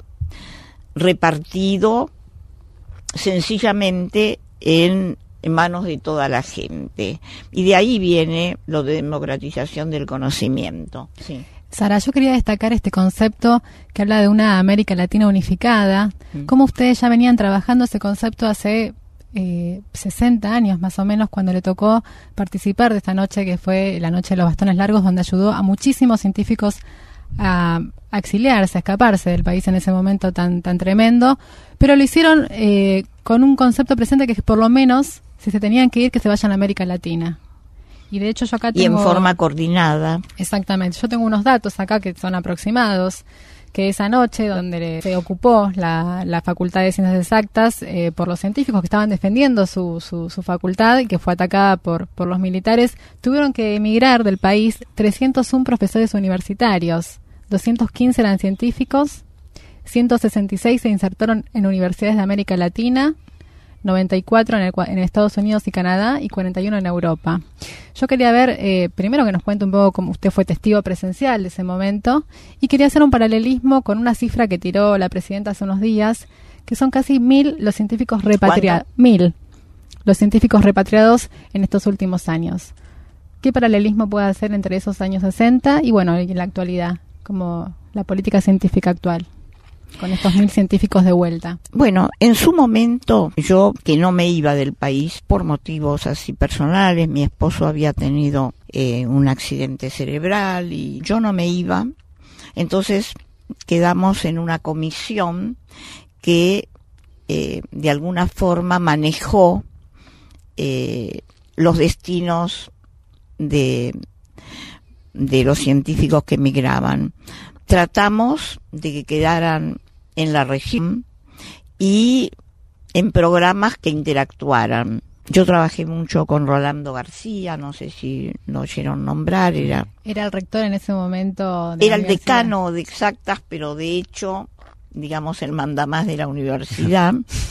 repartido sencillamente en, en manos de toda la gente. Y de ahí viene lo de democratización del conocimiento. Sí. Sara, yo quería destacar este concepto que habla de una América Latina unificada. Mm. ¿Cómo ustedes ya venían trabajando ese concepto hace eh, sesenta años más o menos, cuando le tocó participar de esta noche que fue la Noche de los Bastones Largos, donde ayudó a muchísimos científicos a, a exiliarse, a escaparse del país en ese momento tan tan tremendo, pero lo hicieron eh, con un concepto presente, que es por lo menos, si se tenían que ir, que se vayan a América Latina. Y de hecho yo acá tengo... Y en forma coordinada. Exactamente. Yo tengo unos datos acá que son aproximados, que esa noche donde se ocupó la, la Facultad de Ciencias Exactas eh, por los científicos que estaban defendiendo su, su, su facultad y que fue atacada por, por los militares, tuvieron que emigrar del país trescientos uno profesores universitarios, doscientos quince eran científicos, ciento sesenta y seis se insertaron en universidades de América Latina, noventa y cuatro en, el, en Estados Unidos y Canadá y cuarenta y uno en Europa. Yo quería ver, eh, primero que nos cuente un poco cómo usted fue testigo presencial de ese momento, y quería hacer un paralelismo con una cifra que tiró la presidenta hace unos días, que son casi mil los científicos repatriados. Mil los científicos repatriados en estos últimos años. ¿Qué paralelismo puede hacer entre esos años sesenta y, bueno, en la actualidad, como la política científica actual, con estos mil científicos de vuelta? Bueno, en su momento, yo que no me iba del país por motivos así personales, mi esposo había tenido eh, un accidente cerebral y yo no me iba, entonces quedamos en una comisión que eh, de alguna forma manejó eh, los destinos de, de los científicos que emigraban. Tratamos de que quedaran en la región y en programas que interactuaran. Yo trabajé mucho con Rolando García, no sé si lo oyeron nombrar, era... Era el rector en ese momento. De era el decano de Exactas, pero de hecho, digamos, el mandamás de la universidad.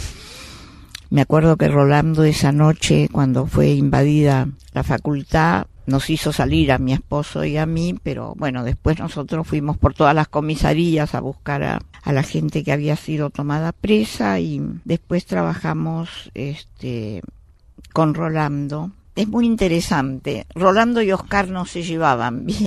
Me acuerdo que Rolando esa noche, cuando fue invadida la facultad, nos hizo salir a mi esposo y a mí, pero bueno, después nosotros fuimos por todas las comisarías a buscar a, a la gente que había sido tomada presa, y después trabajamos este con Rolando. Es muy interesante. Rolando y Oscar no se llevaban bien,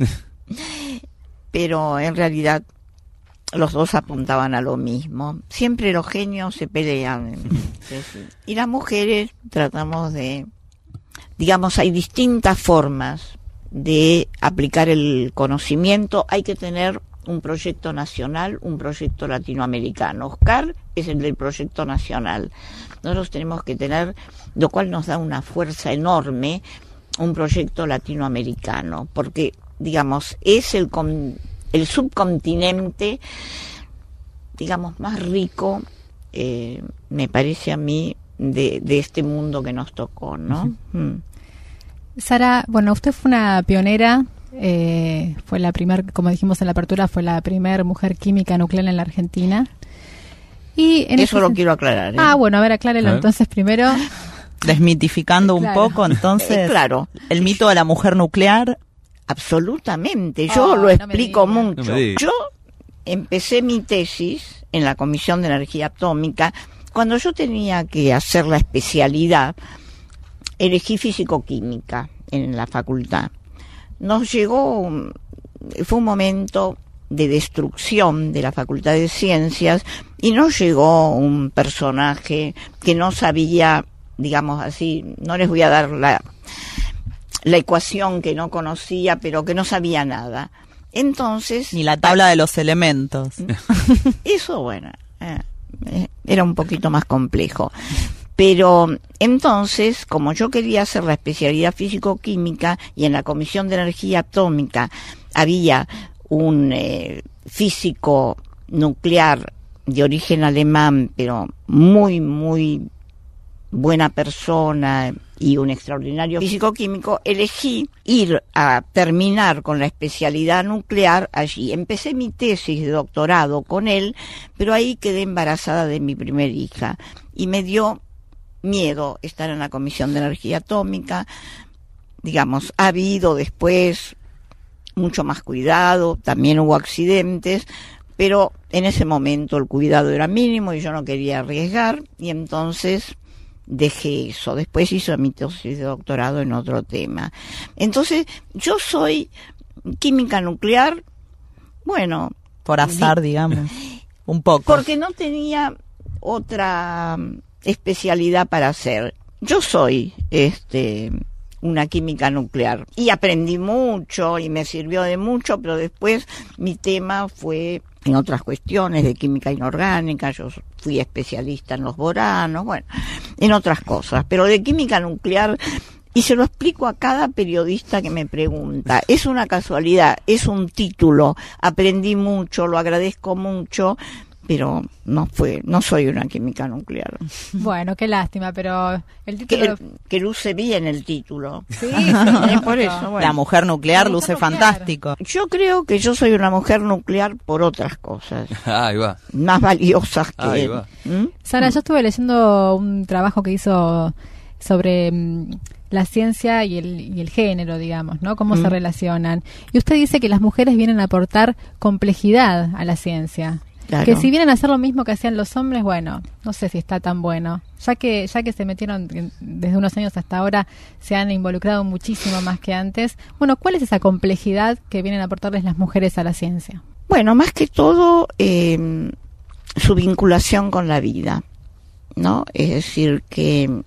pero en realidad los dos apuntaban a lo mismo. Siempre los genios se pelean. Y las mujeres tratamos de... Digamos, hay distintas formas de aplicar el conocimiento. Hay que tener un proyecto nacional, un proyecto latinoamericano. Oscar es el del proyecto nacional. Nosotros tenemos que tener, lo cual nos da una fuerza enorme, un proyecto latinoamericano, porque, digamos, es el, el subcontinente, digamos, más rico, eh, me parece a mí, de, de este mundo que nos tocó, ¿no? Uh-huh. Mm. Sara, bueno, usted fue una pionera, eh, fue la primer, como dijimos en la apertura, fue la primer mujer química nuclear en la Argentina. Y en Eso ese... lo quiero aclarar. ¿eh? Ah, bueno, a ver, aclárelo a ver. Entonces primero. Desmitificando un claro. poco, entonces, eh, claro. el mito de la mujer nuclear. Absolutamente, yo oh, lo no explico mucho. No yo empecé mi tesis en la Comisión de Energía Atómica. Cuando yo tenía que hacer la especialidad, elegí físico-química en la facultad. Nos llegó, fue un momento de destrucción de la Facultad de Ciencias, y nos llegó un personaje que no sabía, digamos así, no les voy a dar la, la ecuación que no conocía, pero que no sabía nada. Entonces... Ni la tabla de los elementos. Eso, bueno, eh, era un poquito más complejo. Pero entonces, como yo quería hacer la especialidad físico-química, y en la Comisión de Energía Atómica había un eh, físico nuclear de origen alemán, pero muy, muy buena persona y un extraordinario físico-químico, elegí ir a terminar con la especialidad nuclear allí. Empecé mi tesis de doctorado con él, pero ahí quedé embarazada de mi primer hija y me dio miedo estar en la Comisión de Energía Atómica. Digamos, ha habido después mucho más cuidado, también hubo accidentes, pero en ese momento el cuidado era mínimo y yo no quería arriesgar, y entonces dejé eso. Después hice mi tesis de doctorado en otro tema. Entonces, yo soy química nuclear, bueno... Por azar, di- digamos, un poco. Porque no tenía otra especialidad para hacer. Yo soy este una química nuclear y aprendí mucho y me sirvió de mucho, pero después mi tema fue en otras cuestiones de química inorgánica. Yo fui especialista en los boranos, bueno, en otras cosas, pero de química nuclear, y se lo explico a cada periodista que me pregunta, es una casualidad, es un título, aprendí mucho, lo agradezco mucho, pero no fue, no soy una química nuclear. Bueno, qué lástima, pero el título... Que, que luce bien el título. Sí, es por eso. Bueno. La mujer nuclear La luce mujer nuclear. fantástico. Yo creo que yo soy una mujer nuclear por otras cosas. Ahí va. Más valiosas que Ahí él. va. ¿Mm? Sara, yo estuve leyendo un trabajo que hizo sobre mm, la ciencia y el, y el género, digamos, ¿no? Cómo Mm. se relacionan. Y usted dice que las mujeres vienen a aportar complejidad a la ciencia. Claro. Que si vienen a hacer lo mismo que hacían los hombres, bueno, no sé si está tan bueno. Ya que ya que se metieron en- desde unos años hasta ahora, se han involucrado muchísimo más que antes. Bueno, ¿cuál es esa complejidad que vienen a aportarles las mujeres a la ciencia? Bueno, más que todo, eh, su vinculación con la vida, ¿no? Es decir, que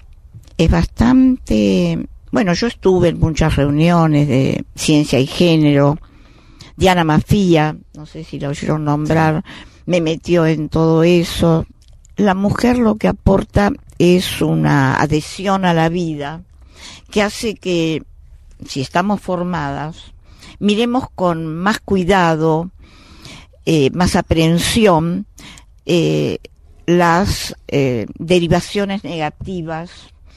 es bastante... Bueno, yo estuve en muchas reuniones de ciencia y género. Diana Mafía, no sé si la oyeron nombrar, me metió en todo eso. La mujer lo que aporta es una adhesión a la vida que hace que, si estamos formadas, miremos con más cuidado, eh, más aprehensión, eh, las eh, derivaciones negativas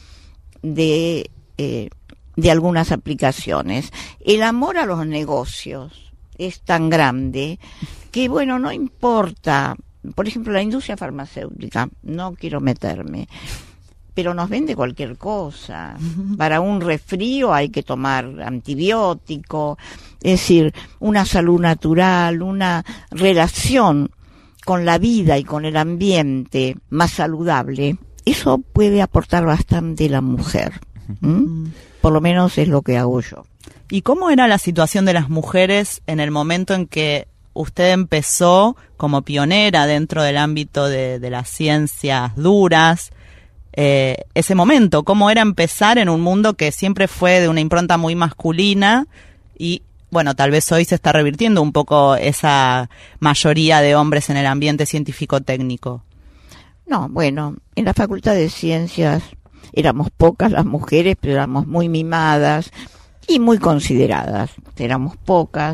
de, eh, de algunas aplicaciones. El amor a los negocios es tan grande que, bueno, no importa. Por ejemplo, la industria farmacéutica, no quiero meterme, pero nos vende cualquier cosa. Para un resfrío hay que tomar antibiótico, es decir, una salud natural, una relación con la vida y con el ambiente más saludable. Eso puede aportar bastante la mujer. ¿Mm? Por lo menos es lo que hago yo. ¿Y cómo era la situación de las mujeres en el momento en que usted empezó como pionera dentro del ámbito de, de las ciencias duras? Eh, ese momento, ¿cómo era empezar en un mundo que siempre fue de una impronta muy masculina? Y bueno, tal vez hoy se está revirtiendo un poco esa mayoría de hombres en el ambiente científico-técnico. No, bueno, en la Facultad de Ciencias éramos pocas las mujeres, pero éramos muy mimadas y muy consideradas. Éramos pocas.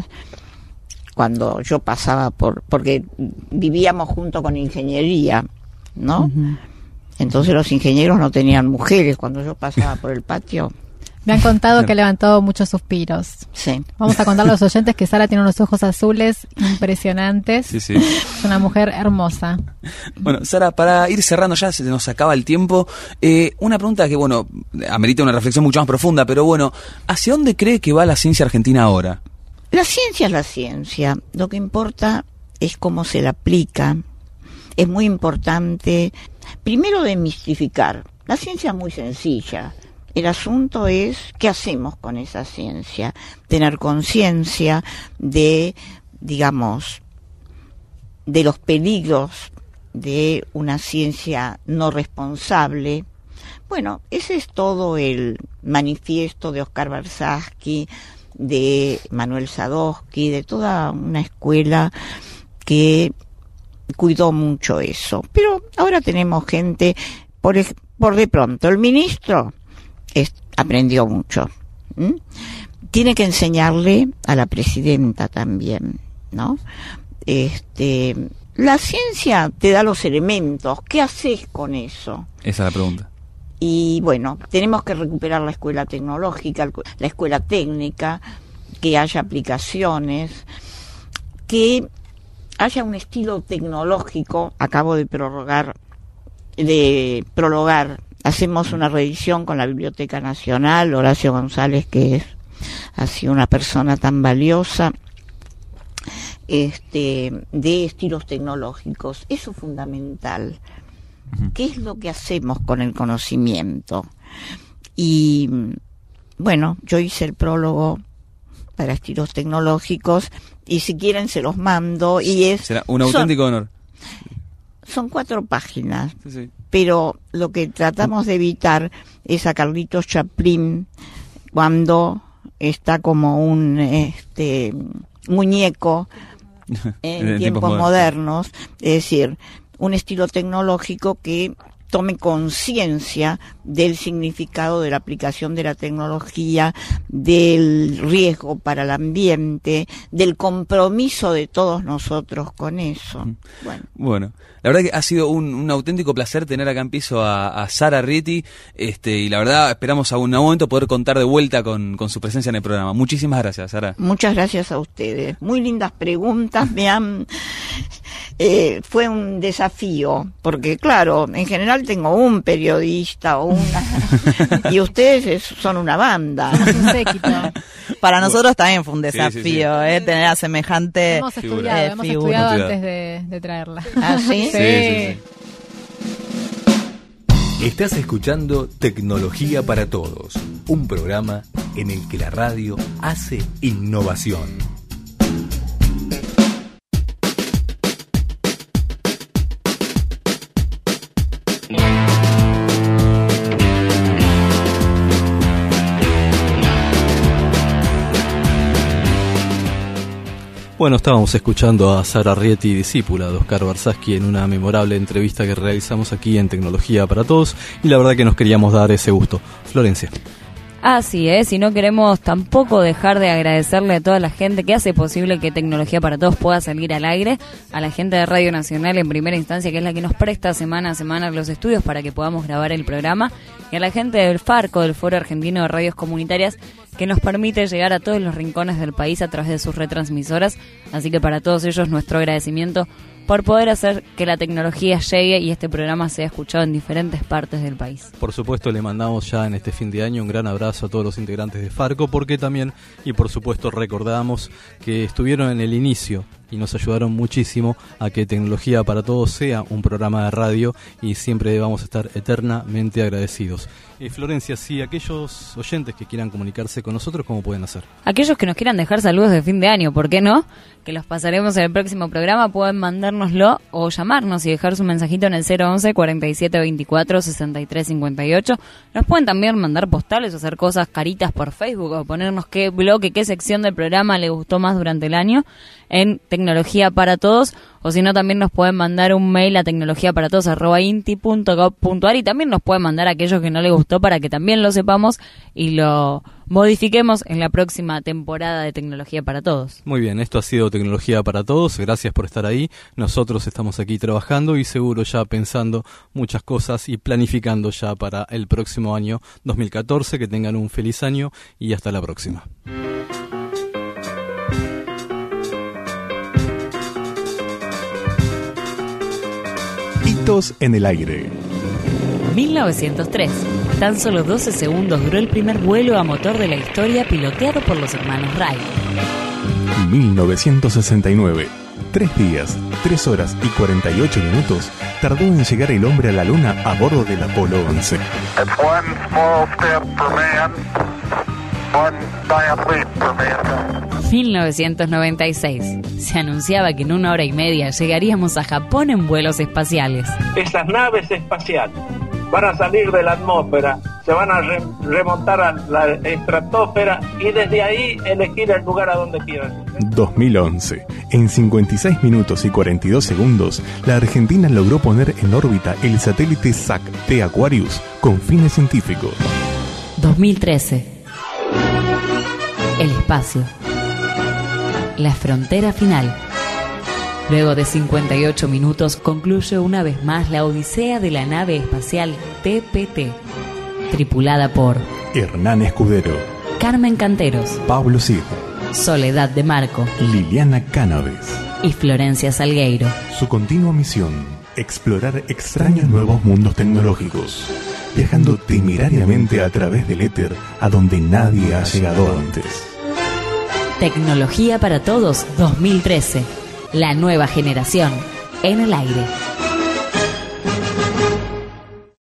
Cuando yo pasaba por... porque vivíamos junto con ingeniería, ¿no? Uh-huh. Entonces los ingenieros no tenían mujeres. Cuando yo pasaba por el patio... Me han contado que ha levantado muchos suspiros. Sí. Vamos a contarle a los oyentes que Sara tiene unos ojos azules impresionantes. Sí, sí. Es una mujer hermosa. Bueno, Sara, para ir cerrando ya, se nos acaba el tiempo. Eh, una pregunta que, bueno, amerita una reflexión mucho más profunda, pero bueno, ¿hacia dónde cree que va la ciencia argentina ahora? La ciencia es la ciencia. Lo que importa es cómo se la aplica. Es muy importante, primero, demistificar. La ciencia es muy sencilla. El asunto es qué hacemos con esa ciencia, tener conciencia de, digamos, de los peligros de una ciencia no responsable. Bueno, ese es todo el manifiesto de Oscar Barsatsky, de Manuel Sadowski, de toda una escuela que cuidó mucho eso. Pero ahora tenemos gente, por, por de pronto, el ministro Es, aprendió mucho. ¿Mm? Tiene que enseñarle a la presidenta también, ¿no? Este, la ciencia te da los elementos. ¿Qué haces con eso? Esa es la pregunta. Y bueno, tenemos que recuperar la escuela tecnológica, la escuela técnica, que haya aplicaciones, que haya un estilo tecnológico. Acabo de prorrogar, de prologar, hacemos una reedición con la Biblioteca Nacional, Horacio González, que es, ha sido una persona tan valiosa, este, de estilos tecnológicos. Eso es fundamental. ¿Qué es lo que hacemos con el conocimiento? Y bueno, yo hice el prólogo para estilos tecnológicos y si quieren se los mando y es... Será un auténtico son, honor. Son cuatro páginas, sí, sí. Pero lo que tratamos de evitar es a Carlitos Chaplin cuando está como un este muñeco en, en tiempos modernos, modernos, es decir, un estilo tecnológico que tome conciencia del significado de la aplicación de la tecnología, del riesgo para el ambiente, del compromiso de todos nosotros con eso. Bueno, bueno la verdad que ha sido un, un auténtico placer tener acá en piso a, a Sara Rieti, este, y la verdad esperamos a un momento poder contar de vuelta con, con su presencia en el programa. Muchísimas gracias, Sara. Muchas gracias a ustedes. Muy lindas preguntas, me han... Eh, fue un desafío, porque claro, en general tengo un periodista o una y ustedes es, son una banda. Un séquito. Para nosotros también fue un desafío, sí, sí, sí. Eh, tener a semejante hemos estudiado, eh, hemos figura. estudiado antes de, de traerla. ¿Ah, sí? Sí. Sí, sí, sí. Estás escuchando Tecnología para Todos, un programa en el que la radio hace innovación. Bueno, estábamos escuchando a Sara Rieti, discípula de Oscar Barsaski, en una memorable entrevista que realizamos aquí en Tecnología para Todos, y la verdad que nos queríamos dar ese gusto. Florencia. Así es, y no queremos tampoco dejar de agradecerle a toda la gente que hace posible que Tecnología para Todos pueda salir al aire, a la gente de Radio Nacional en primera instancia, que es la que nos presta semana a semana los estudios para que podamos grabar el programa, y a la gente del Farco, del Foro Argentino de Radios Comunitarias, que nos permite llegar a todos los rincones del país a través de sus retransmisoras. Así que para todos ellos nuestro agradecimiento por poder hacer que la tecnología llegue y este programa sea escuchado en diferentes partes del país. Por supuesto, le mandamos ya en este fin de año un gran abrazo a todos los integrantes de Farco, porque también, y por supuesto recordamos que estuvieron en el inicio y nos ayudaron muchísimo a que Tecnología para Todos sea un programa de radio, y siempre vamos a estar eternamente agradecidos. Eh, Florencia, si aquellos oyentes que quieran comunicarse con nosotros, ¿cómo pueden hacer? Aquellos que nos quieran dejar saludos de fin de año, ¿por qué no? Que los pasaremos en el próximo programa, pueden mandárnoslo o llamarnos y dejar su mensajito en el cero once, cuarenta y siete veinticuatro, sesenta y tres cincuenta y ocho. Nos pueden también mandar postales o hacer cosas caritas por Facebook, o ponernos qué bloque, qué sección del programa le gustó más durante el año en Tecnología para Todos, o si no también nos pueden mandar un mail a tecnologiaparatodos arroba inti punto gob punto ar, y también nos pueden mandar a aquellos que no les gustó para que también lo sepamos y lo modifiquemos en la próxima temporada de Tecnología para Todos. Muy bien, esto ha sido Tecnología para Todos, gracias por estar ahí. Nosotros estamos aquí trabajando y seguro ya pensando muchas cosas y planificando ya para el próximo año dos mil catorce. Que tengan un feliz año y hasta la próxima. Hitos en el aire. mil novecientos tres. Tan solo doce segundos duró el primer vuelo a motor de la historia piloteado por los hermanos Wright. mil novecientos sesenta y nueve. Tres días, tres horas y cuarenta y ocho minutos tardó en llegar el hombre a la luna a bordo del Apolo once. mil novecientos noventa y seis. Se anunciaba que en una hora y media llegaríamos a Japón en vuelos espaciales. Esas naves espaciales van a salir de la atmósfera, se van a re- remontar a la estratosfera y desde ahí elegir el lugar a donde quieran. dos mil once. En cincuenta y seis minutos y cuarenta y dos segundos, la Argentina logró poner en órbita el satélite S A C T Aquarius con fines científicos. dos mil trece. El espacio. La frontera final. Luego de cincuenta y ocho minutos concluye una vez más la odisea de la nave espacial T P T, tripulada por Hernán Escudero, Carmen Canteros, Pablo Cid, Soledad de Marco, Liliana Cánaves y Florencia Salgueiro. Su continua misión, explorar extraños nuevos mundos tecnológicos, viajando temerariamente a través del éter a donde nadie ha llegado antes. Tecnología para Todos dos mil trece. La nueva generación en el aire.